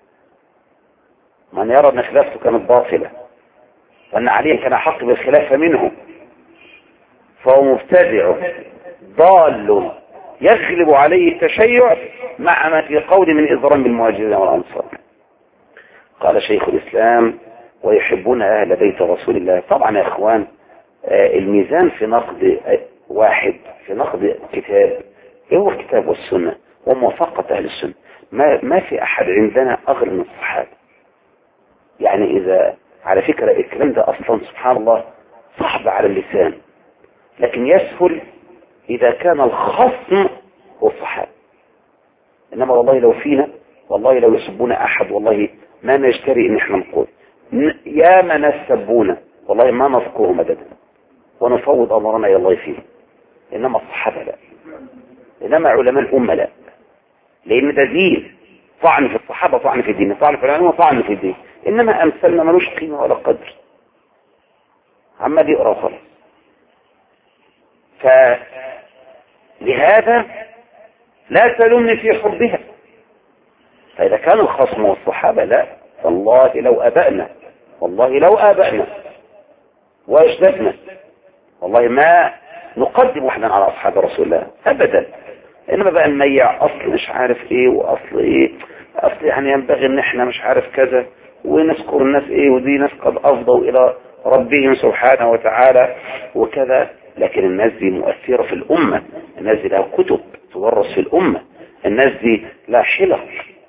من يرى ان خلافته كانت باطلة وان علي كان حق بالخلافة منه فهو مبتدع ضال يغلب عليه التشيع مع ما في قول من إزرام بالمهاجرين والأنصار. قال شيخ الإسلام ويحبون أهل بيت رسول الله. طبعا يا إخوان الميزان في نقد واحد في نقد كتاب هو الكتاب والسنة وموافقة أهل السنة. ما, ما في أحد عندنا أغلى من الصحابة. يعني إذا على فكرة الكلام ده أصلا سبحان الله صعب على اللسان، لكن يسهل إذا كان الخصم هو الصحابة. إنما والله لو فينا، والله لو يسبونا أحد، والله ما نجتري إن إحنا نقول يا من السبونا، والله ما نذكرهم أبدا ونفوض أمرنا إلى الله فيه. إنما الصحابة لا، إنما علماء الأمة لا، لأن ده دين. طعن في الصحابة طعن في الدين، طعن في العلماء طعن في الدين. إنما أمثالنا ملوش قيمة ولا قدر، عمال يقرأ خلاص. فلهذا لا تلومني في حبها. فإذا كان الخصم والصحابة لا، والله لو أبأنا، والله لو أبأنا وأجددنا، والله ما نقدم واحدا على أصحاب رسول الله أبدا. إنما بقى نميع أصل مش عارف إيه وأصل إيه، أصل يعني ينبغي إن إحنا مش عارف كذا، ونذكر الناس إيه، ودي ناس قد أفضوا إلى ربهم سبحانه وتعالى وكذا. لكن الناس دي مؤثرة في الأمة، الناس دي لها كتب تورث في الأمة، الناس دي لا حلق.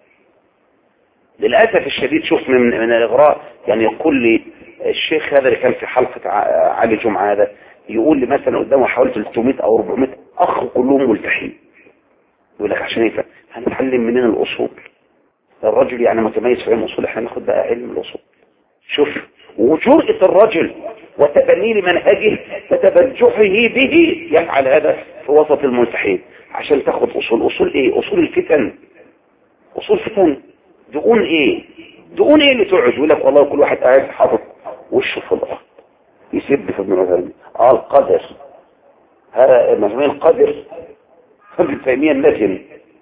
للأسف الشديد شوف من, من الإغراء، يعني يقول لي الشيخ هذا اللي كان في حلقة علي جمعة هذا، يقول لي مثلا قدامه حوالي ثلاثمائة أو أربعمائة أخ كلهم ملتحين. يقول لك عشان ايه؟ هنتعلم منين الأصول؟ الرجل يعني متميز في علم الأصول، احنا ناخد بقى علم الأصول. شوف وجرأة الرجل وتبني لمنهجه وتبجحه به يفعل هذا في وسط الملتحين عشان تاخد أصول. أصول ايه؟ أصول الفتن، أصول فتن. دقون ايه؟ دقون ايه اللي تقعد يقول لك والله كل واحد قاعد حاطط وشه في الأرض يسب في ابن عثيمين. اه القدر هذا مجموع القدر ابن تيمية النتن،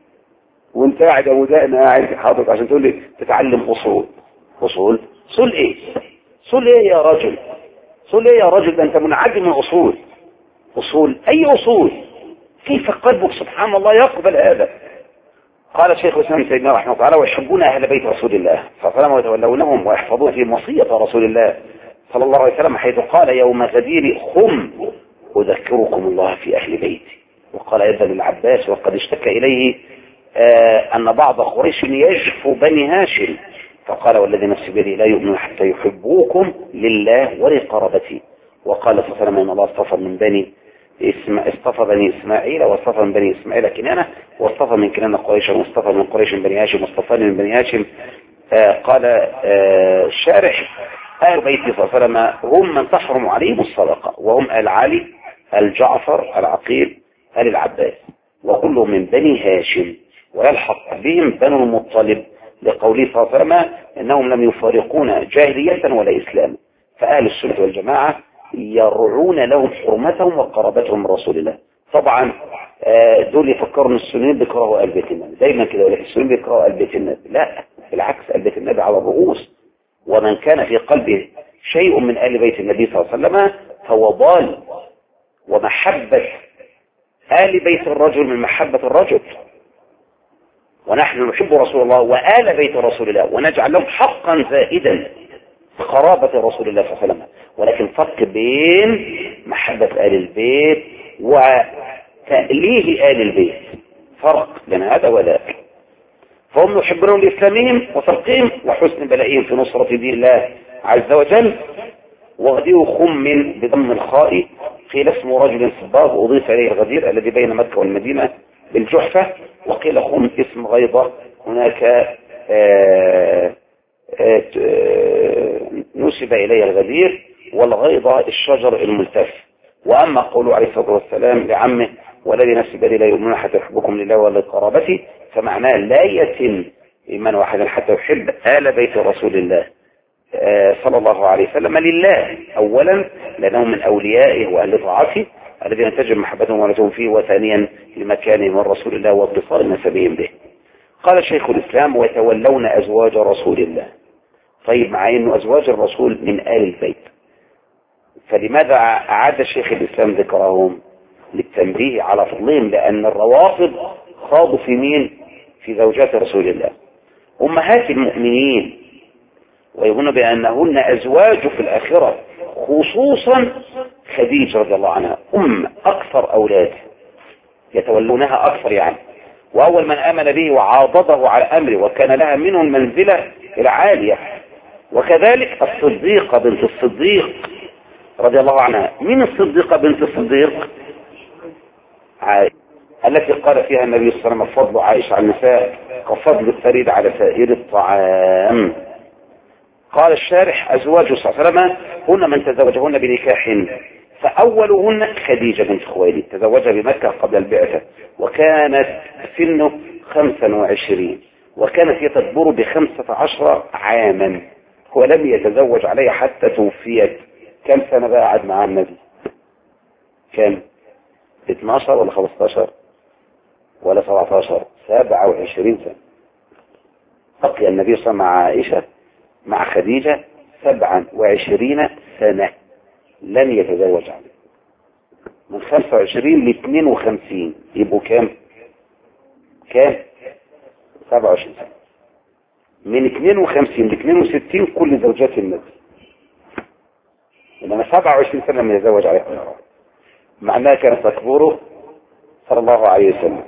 وانت قاعد ابو دقن قاعد حاطط عشان تقول لي تتعلم اصول. اصول اصول ايه؟ اصول ايه يا رجل؟ اصول ايه يا رجل؟ ده انت منعدم من اصول. اصول اي اصول؟ كيف قلبك سبحان الله يقبل هذا؟ قال شيخ الاسلام ابن تيمية رحمه الله تعالى: ويحبون اهل بيت رسول الله صلى الله عليه وسلم ويتولونهم ويحفظون في وصية رسول الله صلى الله عليه وسلم، حيث قال: يوم غدير خم اذكركم الله في اهل بيتي. وقال ايضا للعباس وقد اشتكى اليه آه ان بعض قريش يجفو بني هاشم، فقال: والذي نفسي بيده لا يؤمن حتى يحبوكم لله ولقرابتي. وقال صلى الله عليه وسلم: ان الله اصطفى من بني اصطفى بني اسماعيل واصطفى من بني اسماعيل كنانه، واصطفى من كنانه قريشا، واصطفى من قريش بني هاشم، واصطفاني من بني هاشم. آه قال آه الشارح: آل بيتي صلى الله عليه وسلم هم من تحرم عليهم الصدقة، وهم آل علي، آل جعفر، العقيل، آل العباس، وكلهم من بني هاشم، ويلحق بهم بنو المطلب، لقوله صلى الله عليه وسلم: إنهم لم يفارقون جاهلية ولا إسلام. فأهل السنة والجماعة يرعون لهم حرمتهم وقرابتهم من رسول الله. طبعا دول يفكروا ان السنين بيكرهوا آل بيت النبي دايما كده، ولكن السنين بيكرهوا آل بيت النبي. لا بالعكس، آل بيت النبي على الرؤوس، ومن كان في قلبه شيء من آل بيت النبي صلى الله عليه وسلم فهو ضال. ومحبة آل بيت الرجل من محبة الرجل، ونحن نحب رسول الله وآل بيت رسول الله ونجعل لهم حقا زائدا قرابة رسول الله صلى الله عليه وسلم. ولكن فرق بين محبة آل البيت وتأليه آل البيت، فرق بين هذا وذاك. فهم يحبون لإسلامهم وترقيهم وحسن بلائهم في نصرة دين الله عز وجل. وغدير خم بضم الخاء قيل اسم رجل صباغ أضيف إليه الغدير الذي بين مكة والمدينة بالجحفة، وقيل خم اسم غيضة هناك آآ آآ نسب إليه الغدير، والغيضة الشجر الملتف. وأما قوله عليه الصلاة والسلام لعمه: والذي نفسي بيده لا يؤمنون حتى يحبكم لله ولقرابته، فمعناه لا يتم إيمان واحد حتى يحب آل بيت رسول الله صلى الله عليه وسلم لله أولا لأنهم من أوليائه وأهل طاعته الذين تجب محبتهم ونتهم فيه، وثانيا لمكانهم من رسول الله واتصال نسبهم به. قال شيخ الإسلام: ويتولون أزواج رسول الله. طيب مع أنه أزواج الرسول من آل البيت، فلماذا أعاد شيخ الإسلام ذكرهم؟ للتنبيه على فضلهم، لأن الروافض خاضوا في مين؟ في زوجات رسول الله أمهات المؤمنين، ويقولون بأنهن أزواج في الآخرة، خصوصا خديجة رضي الله عنها أم أكثر أولاده. يتولونها أكثر يعني. وأول من آمن به وعاضده على أمره وكان لها منه المنزلة العالية. وكذلك الصديقة بنت الصديق رضي الله عنها. من الصديقة بنت الصديق؟ عائشة، التي قال فيها النبي صلى الله عليه وسلم فضل عائشة على النساء كفضل الثريد على سائر الطعام. قال الشارح أزواجه صلى الله عليه وسلم هن من تزوجهن بنكاح، فأولهن خديجة بنت خويلد تزوجها بمكة قبل البعثة وكانت سنه خمسا وعشرين وكانت يتدبر بخمسة عشر عاما ولم يتزوج عليها حتى توفيت. كم سنة بقى قعد مع النبي؟ كم؟ اثناشر ولا خمستاشر ولا سبعتاشر؟ سبعة وعشرين سنة بقي النبي صلى الله عليه وسلم مع عائشة مع خديجة سبعا وعشرين سنة لن يتزوج عليه. من خمسة وعشرين ل اثنين وخمسين يبقوا كام؟ كام؟ سبعة وعشرين سنة. من اثنين وخمسين ل اثنين وستين كل زوجات النبي، انما سبعة وعشرين سنة لم يتزوج عليها، مع انها كانت تكبره صلى الله عليه وسلم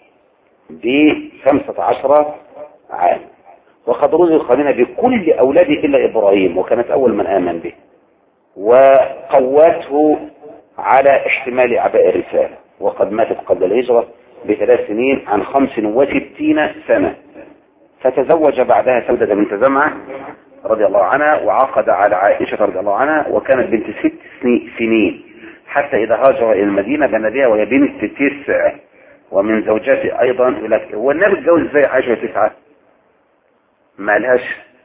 بخمسة عشر عام. وقد رزق منها بكل أولاده إلا إبراهيم وكانت أول من آمن به، وقواته على احتمال أعباء الرسالة. وقد ماتت قبل الهجرة بثلاث سنين عن خمس وستين سنة، فتزوج بعدها سودة بنت زمعة رضي الله عنها وعقد على عائشة رضي الله عنها وكانت بنت ست سنين حتى إذا هاجر إلى المدينة بنى بها وهي بنت تسع. ومن زوجاته أيضا لك هو النبي اتجوز ازاي عائشة تسعة؟ ما لهاش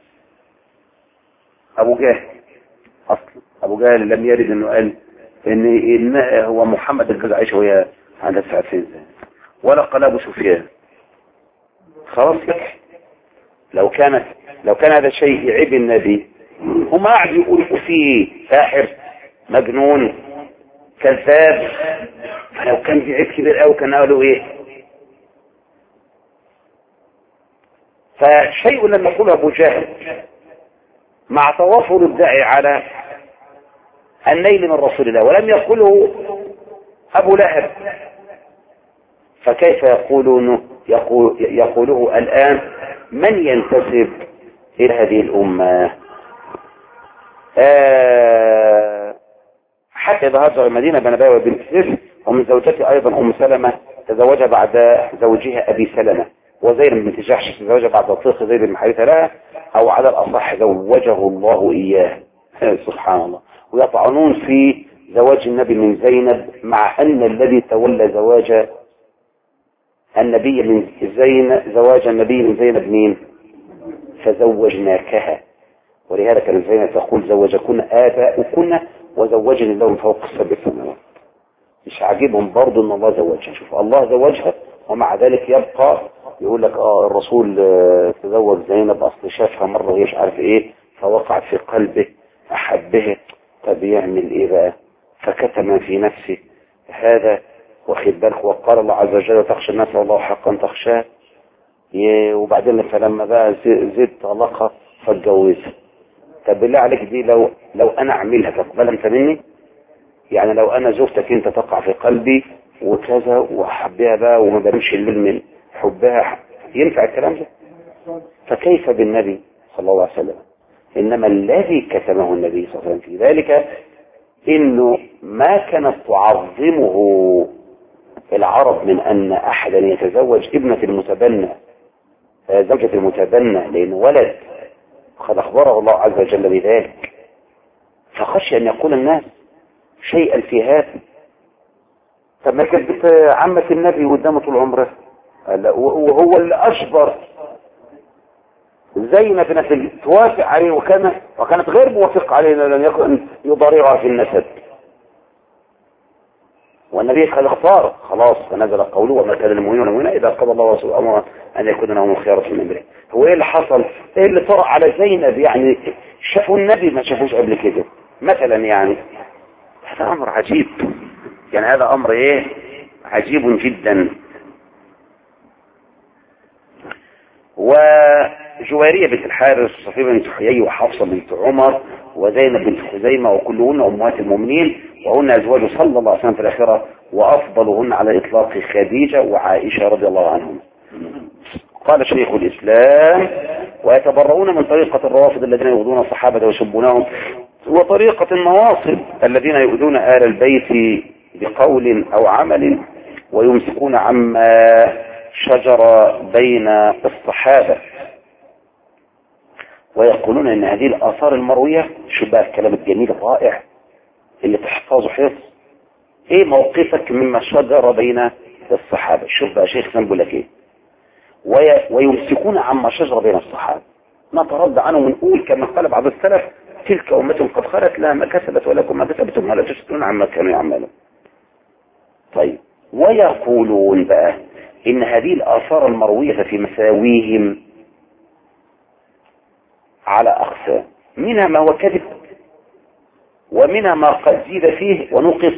أبو جهل أصلا. أبو جهل لم يرد إنه قال إن, إن هو محمد اتجوز عائشة وهي عندها تسع سنين، ولا قال أبو سفيان. خلاص لك لو كانت لو كان هذا شيء يعيب النبي هم قاعد يقولوا فيه ساحر مجنون كذاب، فلو كان في عيب كبير قوي كان قالوا ايه؟ فشيء لم يقوله ابو جهل مع توافر الداعي على النيل من رسول الله ولم يقوله ابو لهب، فكيف يقولون يقول يقوله الان من ينتسب الى هذه الامه؟ آه حتى إذا هاجر المدينة بنى بها بنت سر. ومن زوجته أيضا أم سلمة تزوجها بعد زوجها أبي سلمة، وزينب بنت جحش تزوجها بعد طلق زيد بن حارثة لها، أو على الأصح زوجه الله إياه. سبحان الله. ويطعنون في زواج النبي من زينب مع أن الذي تولى زواج النبي من زين زواج النبي من زينب مين؟ فزوجناكها. ولهذا كان زينب تقول زوجكن آباؤكن وزوجني الله من فوق السبع سماوات. مش عاجبهم برضه ان الله زوجها. شوف الله زوجها ومع ذلك يبقى يقول لك اه الرسول اه تزوج زينب اصل شافها مره وهي مش عارف ايه فوقعت في قلبه احبها. طب يعمل ايه بقى؟ فكتم في نفسه هذا واخد بالك. وقال الله عز وجل تخشى الناس والله حقا تخشاه. وبعدين فلما بقى زيد طلقها فاتجوزها. طب بالله عليك دي لو لو انا اعملها تقبلها انت مني؟ يعني لو انا زوجتك انت تقع في قلبي وكذا واحبها بقى وما بنمشي الليل من حبها، ينفع الكلام ده؟ فكيف بالنبي صلى الله عليه وسلم؟ انما الذي كتمه النبي صلى الله عليه وسلم في ذلك انه ما كانت تعظمه العرب من ان احدا يتزوج ابنة المتبنى زوجة المتبنى لانه ولد، قد أخبره الله عز وجل بذلك، فخشي أن يقول الناس شيئا في هذا. طب ما كانت عمة النبي قدامه طول عمره وهو اللي أجبر زينب بنت توافق عليه وكان وكانت غير موافقة عليه لم يكن يضارعها في النسب. والنبي قد اختار خلاص فنزل قوله وما كان للمؤمنين والمؤمنات اذا قضى الله ورسوله امرا ان يكون لهم الخيار من امره. هو ايه اللي حصل؟ ايه اللي طرأ على زينب؟ يعني شافوا النبي ما شافوش قبل كده مثلا. يعني هذا امر عجيب، يعني هذا امر ايه عجيب جدا. وجوارية بنت الحارث وصفية بنت حيي وحفصة بنت عمر وزينب بنت خزيمة وكلهن امهات المؤمنين وهن ازواج صلى الله عليه وسلم في الاخره وأفضلهن على الإطلاق خديجة وعائشة رضي الله عنهم. قال شيخ الإسلام: ويتبرؤون من طريقة الروافض الذين يؤذون الصحابة ويسبونهم، وطريقة النواصب الذين يؤذون آل البيت بقول أو عمل، ويمسكون عما شجر بين الصحابة، ويقولون ان هذه الآثار المروية، شو بقى الكلام الجميل الرائع اللي تحفظه حفظ، ايه موقفك مما شجر بين الصحابة؟ شوف بقى شيخ بيقول لك ايه: ويمسكون عما شجر بين الصحابة، نترد عنه ونقول كما قال بعض السلف: تلك أمة قد خلت لها ما كسبت ولكم ما كسبتم ولا تسألون عما كانوا يعملون. طيب، ويقولون بقى إن هذه الآثار المروية في مساويهم على أقسام، منها ما هو كذب، ومنها ما قد زيد فيه ونقص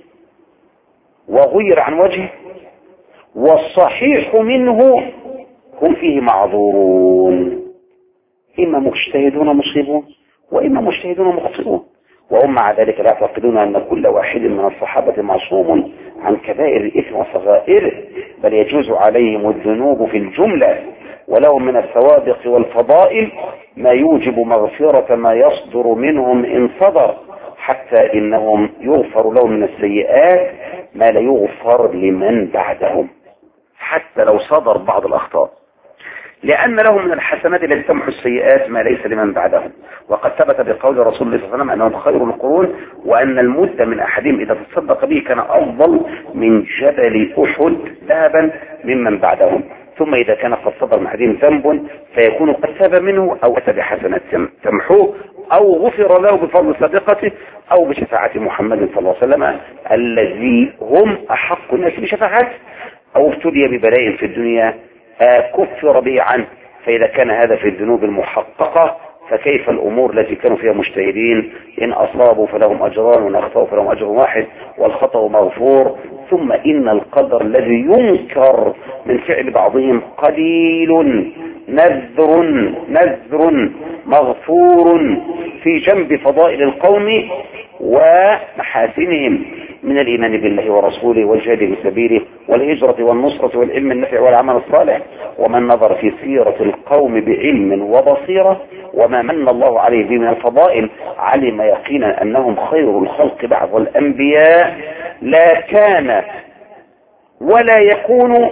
وغير عن وجهه، والصحيح منه هم فيه معذورون، إما مجتهدون مصيبون وإما مجتهدون مخطئون، وهم مع ذلك لا يعتقدون أن كل واحد من الصحابة معصوم عن كبائر الإثم وصغائره، بل يجوز عليهم الذنوب في الجملة، ولهم من السوابق والفضائل ما يوجب مغفرة ما يصدر منهم إن صدر، حتى إنهم يغفر لهم من السيئات ما لا يغفر لمن بعدهم، حتى لو صدر بعض الأخطاء، لأن لهم من الحسنات التي تمحو السيئات ما ليس لمن بعدهم. وقد ثبت بقول رسول الله صلى الله عليه وسلم أنهم خير القرون، وأن المد من أحدهم إذا تصدق به كان أفضل من جبل أحد ذهبا ممن بعدهم، ثم إذا كان قد صدر من أحدهم ذنب فيكون قد تاب منه أو أتى بحسنات تمحوه، أو غفر له بفضل صدقته أو بشفاعة محمد صلى الله عليه وسلم الذي هم أحق الناس بشفاعته، أو ابتلي ببلاء في الدنيا كفر به عنه. فإذا كان هذا في الذنوب المحققة فكيف الأمور التي كانوا فيها مجتهدين؟ إن أصابوا فلهم أجران وإن أخطأوا فلهم أجر واحد والخطأ مغفور. ثم إن القدر الذي ينكر من فعل بعضهم قليل نذر نذر مغفور في جنب فضائل القوم ومحاسنهم من الإيمان بالله ورسوله والجهاد في سبيله والهجرة والنصرة والعلم النافع والعمل الصالح. ومن نظر في سيرة القوم بعلم وبصيرة وما من الله عليه به من الفضائل علم يقينا أنهم خير الخلق بعد الأنبياء، لا كان ولا يكون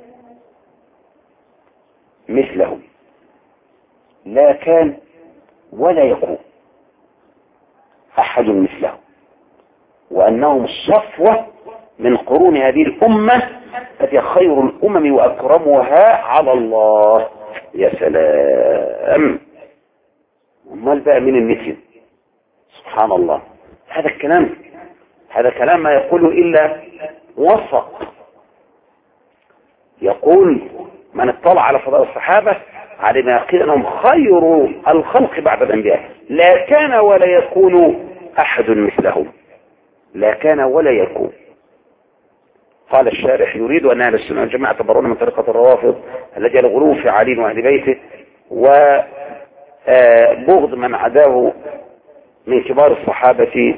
مثلهم، لا كان ولا يكون أحد مثلهم، وأنهم الصفوة من قرون هذه الأمة التي خير الأمم وأكرمها على الله. يا سلام، امال بقى من المثل؟ سبحان الله، هذا الكلام هذا كلام ما يقوله إلا وسط. يقول من اطلع على فضائل الصحابة علم يقين أنهم خير الخلق بعد الأنبياء، لا كان ولا يكون أحد مثلهم، لا كان ولا يكون. قال الشارح: يريد أن أهل السنة والجماعة يتبرؤون من طريقة الروافض التي الغلو في علي وأهل بيته وبغض من عداه من كبار الصحابة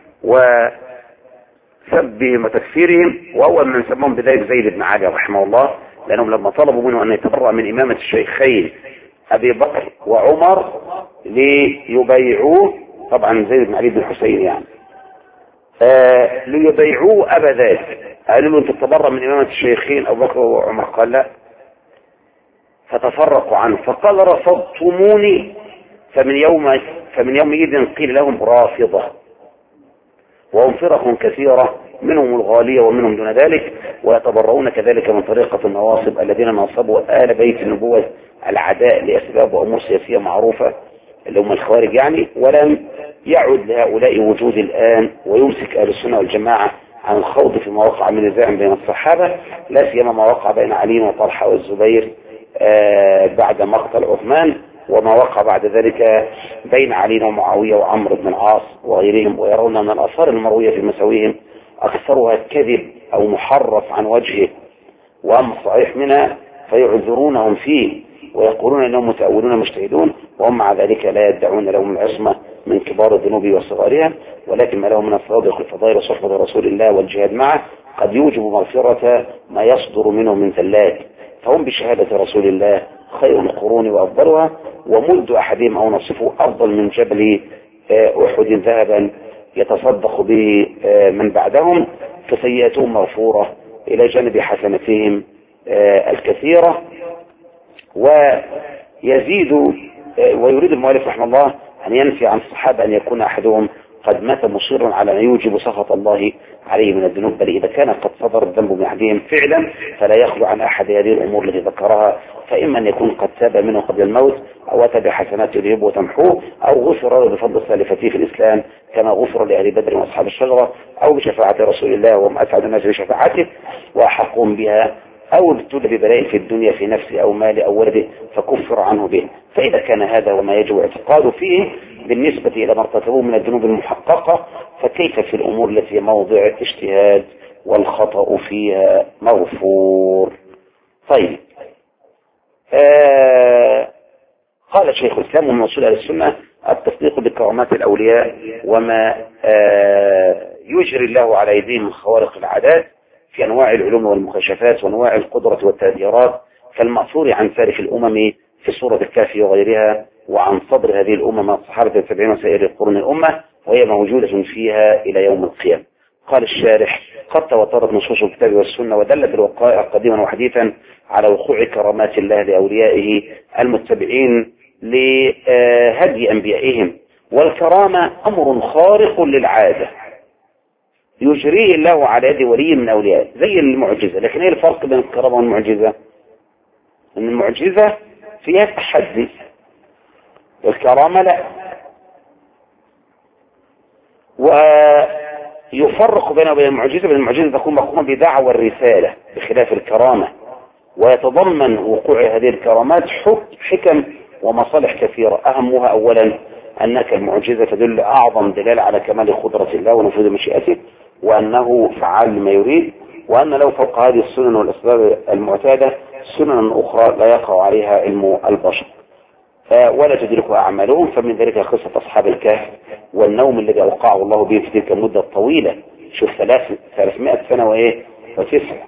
وسبهم وتكفيرهم، وأول من سمهم بذلك زيد بن علي رحمه الله، لأنهم لما طلبوا منه أن يتبرأ من إمامة الشيخين أبي بكر وعمر ليبايعوه، طبعا زيد بن علي بن الحسين يعني آه ليبايعوه أبا ذلك، قالوا له أنت تتبرأ من إمامة الشيخين أبو بكر وعمر، قال لا، فتفرقوا عنه فقال: رفضتموني فمن يوم فمن يومئذ قيل لهم رافضة، وهم فرق كثيرة منهم الغالية ومنهم دون ذلك. ويتبرؤون كذلك من طريقة النواصب الذين نصبوا آل بيت النبوة العداء لأسباب وأمور سياسية معروفة اللي هم الخوارج يعني، ولم يعد لهؤلاء وجود الآن، ويمسك أهل السنة والجماعة عن الخوض في مواقع من نزاع بين الصحابة، لا سيما ما وقع بين علي وطلحة والزبير آه بعد مقتل عثمان، وما وقع بعد ذلك بين علي ومعاوية وعمرو بن العاص وغيرهم. ويرون أن الآثار المروية في مساويهم أكثرها كذب أو محرف عن وجهه، وأما الصحيح منها فيعذرونهم فيه ويقولون أنهم متأولون مجتهدون، وهم مع ذلك لا يدعون لهم العصمة من كبار الذنوب وصغارها، ولكن ما لهم من الصادق والفضائل وصحبة رسول الله والجهاد معه قد يوجب مغفرة ما يصدر منه من زلات، فهم بشهادة رسول الله خير القرون وأفضلها، ومد أحدهم أو نصفه أفضل من جبل أحد ذهبا يتصدق به من بعدهم، فسيئاتهم مغفورة إلى جانب حسنتهم الكثيرة. ويزيد ويريد المؤلف رحمه الله أن ينفي عن الصحابة أن يكون أحدهم قد مات مصرا على ما يوجب سخط الله عليه من الذنوب، بل إذا كان قد صدر الذنب من أحدهم فعلا فلا يخلو عن أحد هذه الأمور التي ذكرها، فإما أن يكون قد تاب منه قبل الموت، أو أتى بحسنات يذهب وتمحوه، أو غفر له بفضل سالفته في الإسلام كما غفر لأهل بدر وأصحاب الشجرة، أو بشفاعة رسول الله وهم أسعد الناس بشفاعته وأحقهم بها، أو ابتلي ببلاء في الدنيا في نفسه أو ماله أو ولده فكفر عنه به. فإذا كان هذا وما يجب اعتقاده فيه بالنسبة إلى ما ارتكبوه من الذنوب المحققة، فكيف في الأمور التي موضع اجتهاد والخطأ فيها مغفور. طيب، آه قال شيخ الإسلام ومن أصول أهل السنة التصديق بكرامات الأولياء وما آه يجري الله على أيديهم من خوارق العادات في أنواع العلوم والمكاشفات وأنواع القدرة والتأثيرات كالمأثور عن سالف الأمم في سورة الكهف وغيرها، وعن صدر هذه الأمم الصحابة التابعين وسائر القرون الأمة، وهي موجودة فيها إلى يوم القيامة. قال الشارح: قد تواترت نصوص الكتاب والسنة ودلت الوقائع قديما وحديثا على وقوع كرامات الله لأوليائه المتبعين لهدي أنبيائهم، والكرامة أمر خارق للعادة يجريه الله على يد ولي من أوليائه زي المعجزة. لكن ايه الفرق بين الكرامة والمعجزة؟ ان المعجزة فيها تحدي، الكرامة لا. ويفرق بين وبين المعجزة، بين المعجزة تكون مقومة بدعوى الرسالة بخلاف الكرامة، ويتضمن وقوع هذه الكرامات حكم ومصالح كثيرة، أهمها أولا أنك المعجزة تدل أعظم دلالة على كمال قدرة الله ونفوذ مشيئته، وأنه فعال لما يريد، وأن لو فوق هذه السنن والأسباب المعتادة سنن أخرى لا يقع عليها علم البشر ولا تدركها أعمالهم. فمن ذلك قصة أصحاب الكهف والنوم الذي أوقعه الله به في تلك المدة الطويلة، شوف ثلاثمائة سنة وإيه وتسعة،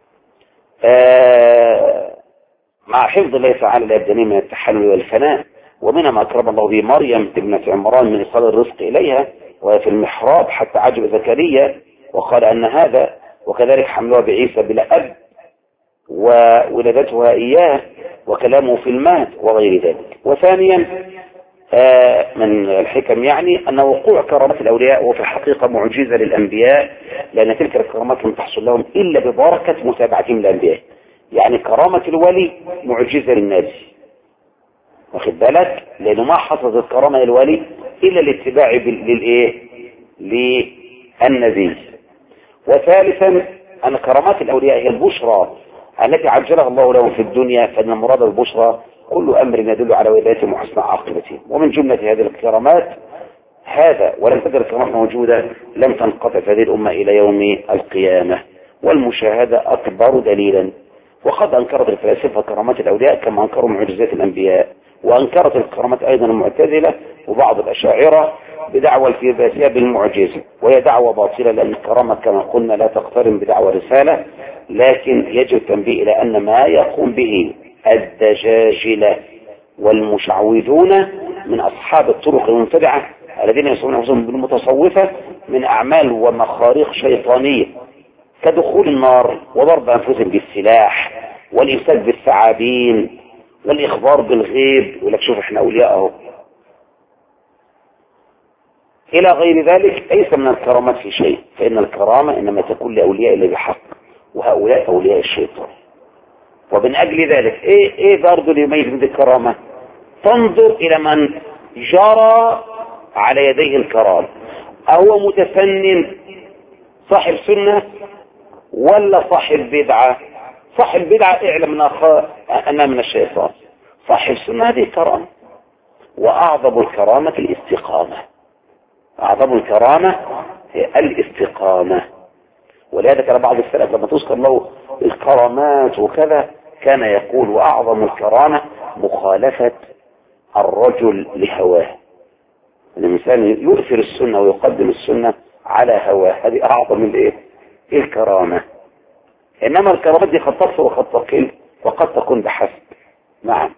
آه مع حفظ الله تعالى الأبدانين من التحلل والفناء. ومنها ما أكرم الله به مريم ابنة عمران من إيصال الرزق إليها وهي في المحراب حتى عجب زكريا وقال أن هذا، وكذلك حملها بعيسى بلا أب وولدتها إياه وكلامه في المهد وغير ذلك. وثانيا آه من الحكم يعني أن وقوع كرامات الأولياء هو في الحقيقة معجزة للأنبياء، لأن تلك الكرامات لم تحصل لهم إلا ببركة متابعتهم للأنبياء. يعني كرامة الولي معجزة للناس، واخد بالك، لأنه ما حصلت الكرامة للولي إلا الاتباع للإيه للنبي. وثالثا أن كرامات الأولياء هي البشرى التي عجلها الله لهم في الدنيا، فإن مراد البشرى كل أمر يدل على ولايتهم وحسن عاقبتهم. ومن جملة هذه الكرامات هذا، ولم تزل الكرامات موجودة لم تنقطع هذه الأمة إلى يوم القيامة، والمشاهدة أكبر دليلا. وقد أنكرت الفلاسفة كرامات الأولياء كما أنكروا معجزات الأنبياء، وأنكرت الكرامات أيضا المعتزلة وبعض الأشاعرة بدعوى الفيزيائية بالمعجزة، وهي دعوة باطلة، لأن الكرامة كما قلنا لا تقترن بدعوى الرسالة، لكن يجب التنبيه إلى أن ما يقوم به الدجاجلة والمشعوذون من أصحاب الطرق المبتدعة الذين يسمون أنفسهم بالمتصوفة من أعمال ومخاريق شيطانية كدخول النار وضرب أنفسهم بالسلاح والإمساك بالثعابين والإخبار بالغيب، يقول لك شوف احنا أولياء اهو إلى غير ذلك. ليس من الكرامات في شيء، فإن الكرامة إنما تكون لأولياء اللي بحق، وهؤلاء أولياء الشيطان. ومن أجل ذلك إيه إيه برضه اللي يميز من الكرامة؟ تنظر إلى من جرى على يديه الكرامة، أهو متفنن صاحب سنة ولا صاحب بدعة؟ صاحب بدعة اعلم أنها من الشيطان، صاحب سنة هذه كرامة. وأعظم الكرامة الاستقامة، أعظم الكرامة هي الاستقامة. ولهذا كان بعض السلف لما تذكر له الكرامات وكذا كان يقول وأعظم الكرامة مخالفة الرجل لهواه، الإنسان يؤثر السنة ويقدم السنة على هواه، هذه أعظم الإيه الكرامة، إنما الكرامات دي قد تصل وقد تقل وقد تكون بحسب. نعم.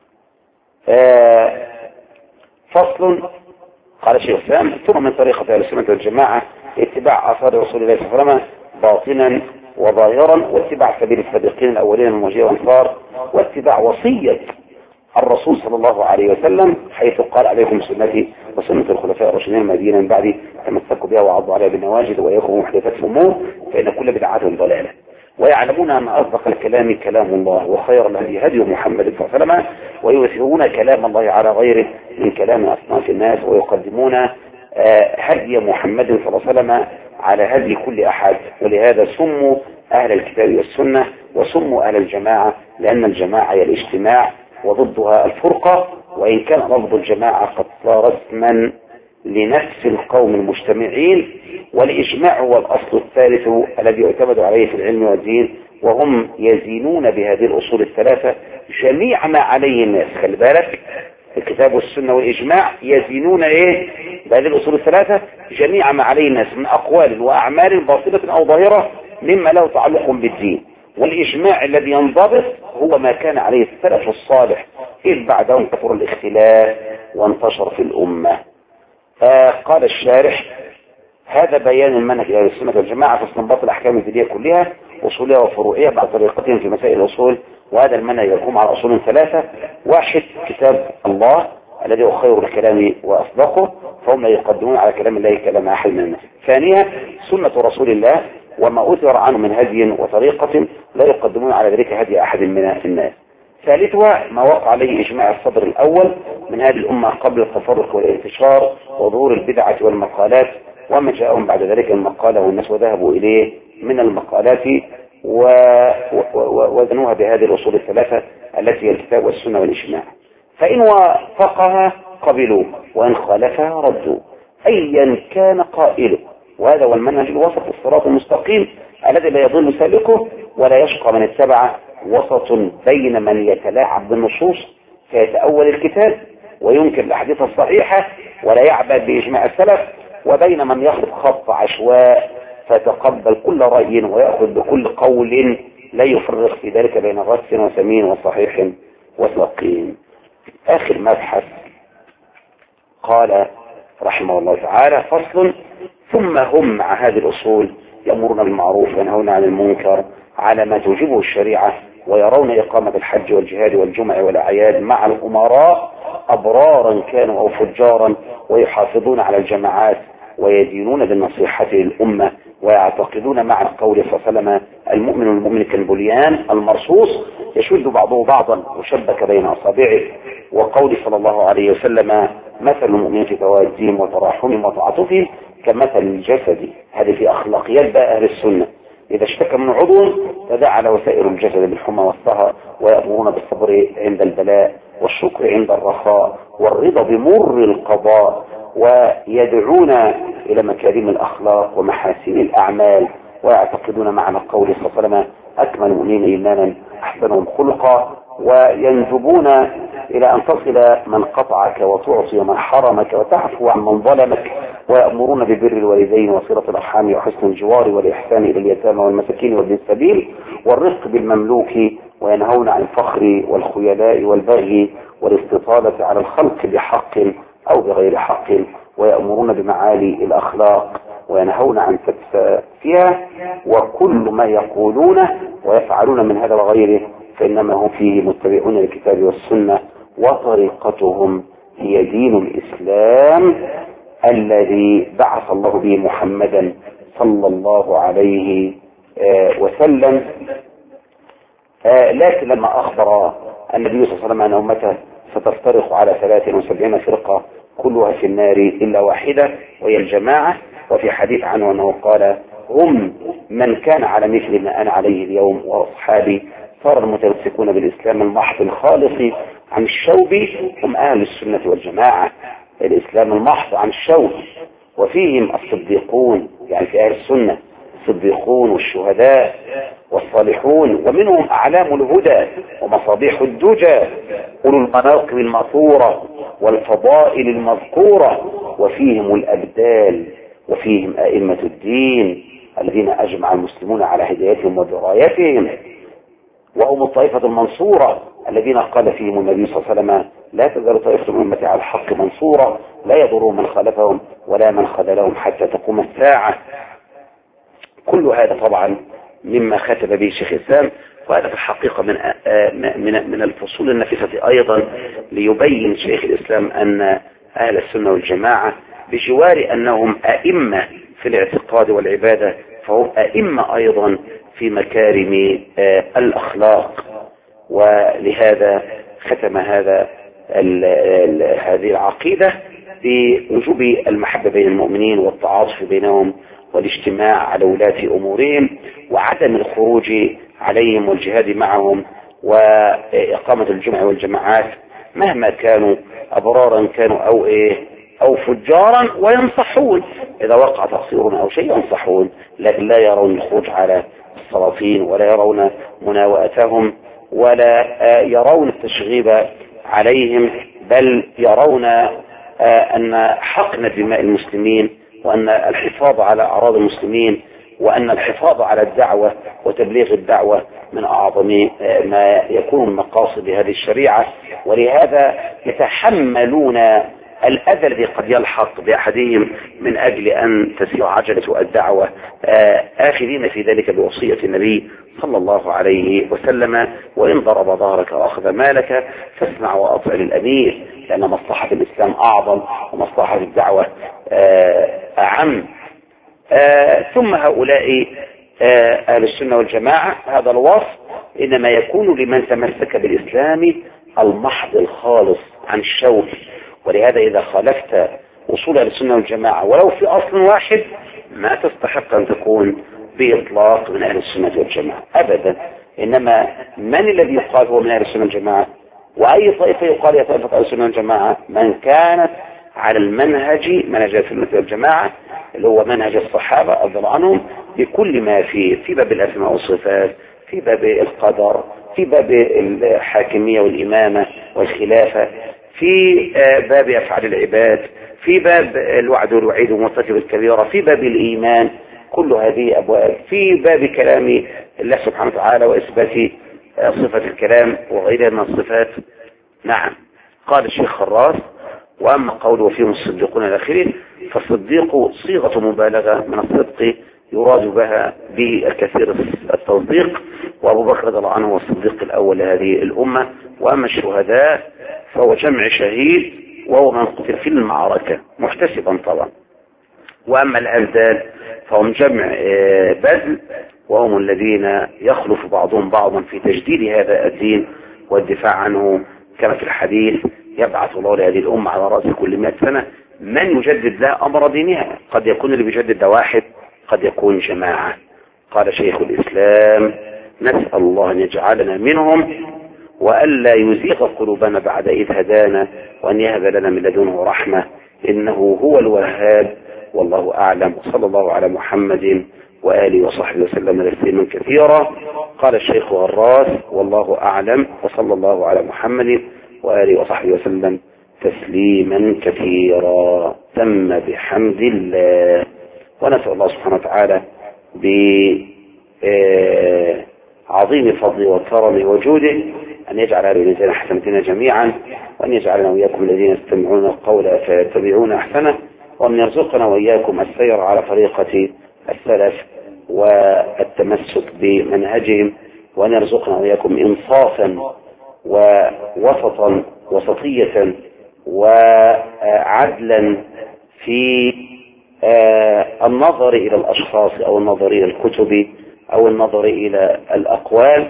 آه فصل. قال شيخ الإسلام: ثم من طريقة أهل السنة والجماعة اتباع آثار رسول الله صلى الله عليه وسلم باطنا وظاهرا، واتباع سبيل السابقين الأولين من المهاجرين والأنصار، واتباع وصية الرسول صلى الله عليه وسلم حيث قال: عليكم سنتي وسنة الخلفاء الراشدين المهديين من بعدي تمسكوا بها وعضوا عليها بالنواجذ وإياكم محدثات الأمور فإن كل بدعة ضلالة. ويعلمون أن أصدق الكلام كلام الله وخير الهدي هدي محمد صلى الله عليه وسلم، ويؤثرون كلام الله على غيره من كلام أصناف الناس، ويقدمون هدي محمد صلى الله عليه وسلم على هدي كل أحد. ولهذا سموا أهل الكتاب والسنة وسموا أهل الجماعة، لأن الجماعة هي الاجتماع وضدها الفرقة، وإن كان لفظ الجماعة قد صار اسما لنفس القوم المجتمعين. والإجماع هو الأصل الثالث الذي يعتمد عليه في العلم والدين، وهم يزينون بهذه الأصول الثلاثة جميع ما عليه الناس. خلي بالك، الكتاب والسنة والإجماع يزينون إيه بهذه الأصول الثلاثة جميع ما عليه الناس من أقوال وأعمال باطنة أو ظاهرة مما له تعلق بالدين. والإجماع الذي ينضبط هو ما كان عليه السلف الصالح، إذ بعدهم كثر الاختلاف وانتشر في الأمة. آه قال الشارح: هذا بيان المنهج أهل السنة والجماعة في استنباط الأحكام الدينية كلها أصولية وفروعية بعد طريقتهم في مسائل الأصول. وهذا المنهج يقوم على أصول ثلاثة: واحد، كتاب الله الذي هو خير الكلام وأصدقه، فهم لا يقدمون على كلام الله كلام أحد من الناس. ثانيا، سنة رسول الله وما أثر عنه من هدي وطريقة لا يقدمون على ذلك هدي أحد من الناس. ثالثها، ما وقع عليه إجماع الصدر الأول من هذه الأمة قبل التفرق والانتشار وظهور البدعة والمقالات، وما جاءهم بعد ذلك المقالة والناس وذهبوا إليه من المقالات ووزنوها بهذه الأصول الثلاثة التي هي الكتاب والسنة والإجماع. فإن وافقها قبلوا وإن خالفها ردوا، أيا كان قائله. وهذا هو المنهج الوسط، الصراط المستقيم الذي لا يضل سالكه ولا يشقى من اتبعه، وسط بين من يتلاعب بالنصوص فيتأول الكتاب وينكر الأحاديث الصحيحة ولا يعبأ بإجماع السلف، وبين من يخط خط عشواء فتقبل كل رأي ويأخذ بكل قول لا يفرق في ذلك بين غث وسمين وصحيح وسقيم. آخر مبحث قال رحمه الله تعالى: فصل. ثم هم مع هذه الأصول يأمرون بالمعروف وينهون عن المنكر على ما توجبه الشريعة، ويرون إقامة الحج والجهاد والجمع والأعياد مع الأمراء أبرارا كانوا أو فجارا، ويحافظون على الجماعات ويدينون بالنصيحة للأمة، ويعتقدون مع القول صلى الله عليه وسلم: المؤمن والمؤمن كالبنيان المرصوص يشد بعضه بعضا وشبك بين أصابعه، وقول صلى الله عليه وسلم: مثل المؤمنين في توادهم وتراحمهم وتعاطفهم كمثل الجسد. هذه في أخلاقيات بقى أهل السنة: إذا اشتكى من عضو تداعى له سائر الجسد بالحمى والسهر، ويأمرون بالصبر عند البلاء والشكر عند الرخاء والرضا بمر القضاء، ويدعون إلى مكارم الأخلاق ومحاسن الأعمال، ويعتقدون معنى قول صلى الله عليه وسلم: أكمل المؤمنين إيمانا أحسنهم خلقا، وينجبون إلى أن تصل من قطعك وتعطي من حرمك وتعفو عن من ظلمك، ويأمرون ببر الوالدين وصلة الأرحام وحسن الجوار والإحسان إلى اليتامى والمساكين وابن السبيل والرفق بالمملوك، وينهون عن الفخر والخيلاء والبغي والاستطالة على الخلق بحق أو بغير حق، ويأمرون بمعالي الأخلاق وينهون عن تكفيها، وكل ما يقولونه ويفعلون من هذا وغيره فإنما هم فيه متبعون للكتاب والسنة، وطريقتهم هي دين الإسلام الذي بعث الله به محمدا صلى الله عليه وسلم. لكن لما أخبر النبي صلى الله عليه وسلم أن أمته ستفترق على ثلاث وسبعين فرقة كلها في النار إلا واحدة وهي الجماعة، وفي حديث عنه أنه قال: هم من كان على مثل ما أنا عليه اليوم وأصحابي، صار المتمسكون بالإسلام المحض الخالص عن الشوب هم أهل السنة والجماعة. الإسلام المحض عن الشوب، وفيهم الصديقون، يعني في أهل السنة الصديقون والشهداء والصالحون، ومنهم أعلام الهدى ومصابيح الدجى أولو المناقب المأثورة والفضائل المذكورة، وفيهم الأبدال، وفيهم أئمة الدين الذين أجمع المسلمون على هدايتهم ودرايتهم، وهم الطائفة المنصورة الذين قال فيهم النبي صلى الله عليه وسلم لا تزال طائفة من أمتي على الحق منصورة لا يضرهم من خالفهم ولا من خذلهم حتى تقوم الساعة. كل هذا طبعا مما ختم به شيخ الإسلام، وهذا في الحقيقة من من من الفصول النفيسة أيضا ليبين شيخ الإسلام أن أهل السنة والجماعة بجوار أنهم أئمة في الاعتقاد والعبادة فهم أئمة أيضا في مكارم الأخلاق. ولهذا ختم هذا هذه العقيدة بوجوب المحبة بين المؤمنين والتعاطف بينهم والاجتماع على ولاة أمورهم وعدم الخروج عليهم والجهاد معهم وإقامة الجمع والجماعات مهما كانوا أبرارا كانوا أو إيه أو فجارا، وينصحون إذا وقع تقصيرهم أو شيء ينصحون، لكن لا يرون الخروج على السلاطين ولا يرون مناوئتهم ولا يرون التشغيب عليهم، بل يرون أن حقن دماء المسلمين وأن الحفاظ على أعراض المسلمين وأن الحفاظ على الدعوة وتبليغ الدعوة من أعظم ما يكون من مقاصد هذه الشريعة. ولهذا يتحملون الأذى الذي قد يلحق بأحدهم من أجل أن تسير عجلة الدعوة، آخذين في ذلك بوصية النبي صلى الله عليه وسلم: وإن ضرب ظهرك وأخذ مالك فاسمع وأطع للأمير، لأن مصلحة الإسلام أعظم ومصلحة الدعوة أعم. ثم هؤلاء أهل السنة والجماعة هذا الوصف إنما يكون لمن تمسك بالإسلام المحض الخالص عن الشوك. ولهذا إذا خالفت وصول أهل السنة والجماعة ولو في أصل واحد ما تستحق أن تكون بإطلاق من أهل السنة والجماعة أبدا، إنما من الذي يقال هو من أهل السنة والجماعة؟ وأي طائفة يقال يا طائفة أهل السنة والجماعة؟ من كانت على المنهج منهج السنة والجماعة اللي هو منهج الصحابة رضي الله عنهم بكل ما فيه، في باب الأسماء والصفات، في باب القدر، في باب الحاكمية والإمامة والخلافة، في باب أفعال العباد، في باب الوعد والوعيد ومرتكب الكبيرة، في باب الإيمان. كل هذه أبواب، في باب كلام الله سبحانه وتعالى وإثبات صفة الكلام وغيرها من الصفات. نعم. قال الشيخ خراس: وأما قوله وفيهم الصديقون إلى آخره، فالصديق صيغة مبالغة من الصدق يراد بها بالكثير التصديق، وأبو بكر رضي الله عنه هو الصديق الأول لهذه الأمة. وأما الشهداء فهو جمع شهيد وهو من قتل في المعركة محتسبا طبعا. وأما الأبدال فهم جمع بذل وهم الذين يخلف بعضهم بعضا في تجديد هذا الدين والدفاع عنه، كما في الحديث: يبعث الله لهذه الأمة على رأس كل مئة سنة من يجدد لها أمر دينها. قد يكون اللي بيجدد ده واحد، قد يكون جماعة. قال شيخ الإسلام: نسأل الله أن يجعلنا منهم وألا يزيغ قلوبنا بعد إذ هدانا وأن يهب لنا من لدنه رحمة إنه هو الوهاب. والله أعلم، وصلى الله على محمد وآله وصحبه وسلم تسليما كثيرا. قال الشيخ غراس: والله أعلم، وصلى الله على محمد وآله وصحبه وسلم تسليما كثيرا. تم بحمد الله. ونسأل الله سبحانه وتعالى بعظيم فضله وكرمه وجوده أن يجعل هذه الميزان حسنتنا جميعا، وأن يجعلنا وإياكم الذين يستمعون القول فيتبعون أحسنه، وأن يرزقنا وإياكم السير على طريقة السلف والتمسك بمنهجهم، وأن يرزقنا وإياكم إنصافا ووسطا وسطية وعدلا في النظر إلى الأشخاص أو النظر إلى الكتب أو النظر إلى الأقوال،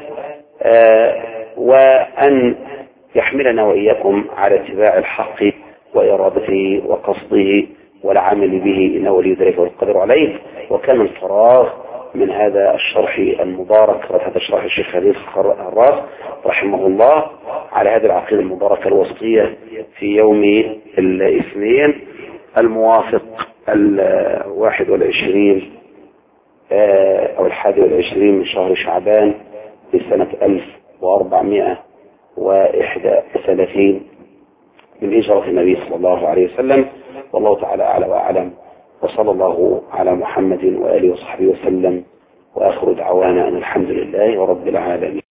وأن يحملنا وإياكم على اتباع الحق وإرادته وقصده والعمل به، إنه ولي ذلك والقدر عليه. وكان الفراغ من هذا الشرح المبارك، هذا الشرح الشيخ خليل خراس رحمه الله على هذه العقيدة المباركة الوسطية في يوم الاثنين الموافق الواحد والعشرين أو الحادي والعشرين من شهر شعبان بسنة ألف وأربعمائة وإحدى وثلاثين من هجرة النبي صلى الله عليه وسلم. والله تعالى أعلى وأعلم، وصلى الله على محمد وآله وصحبه وسلم، وآخر دعوانا أن الحمد لله رب العالمين.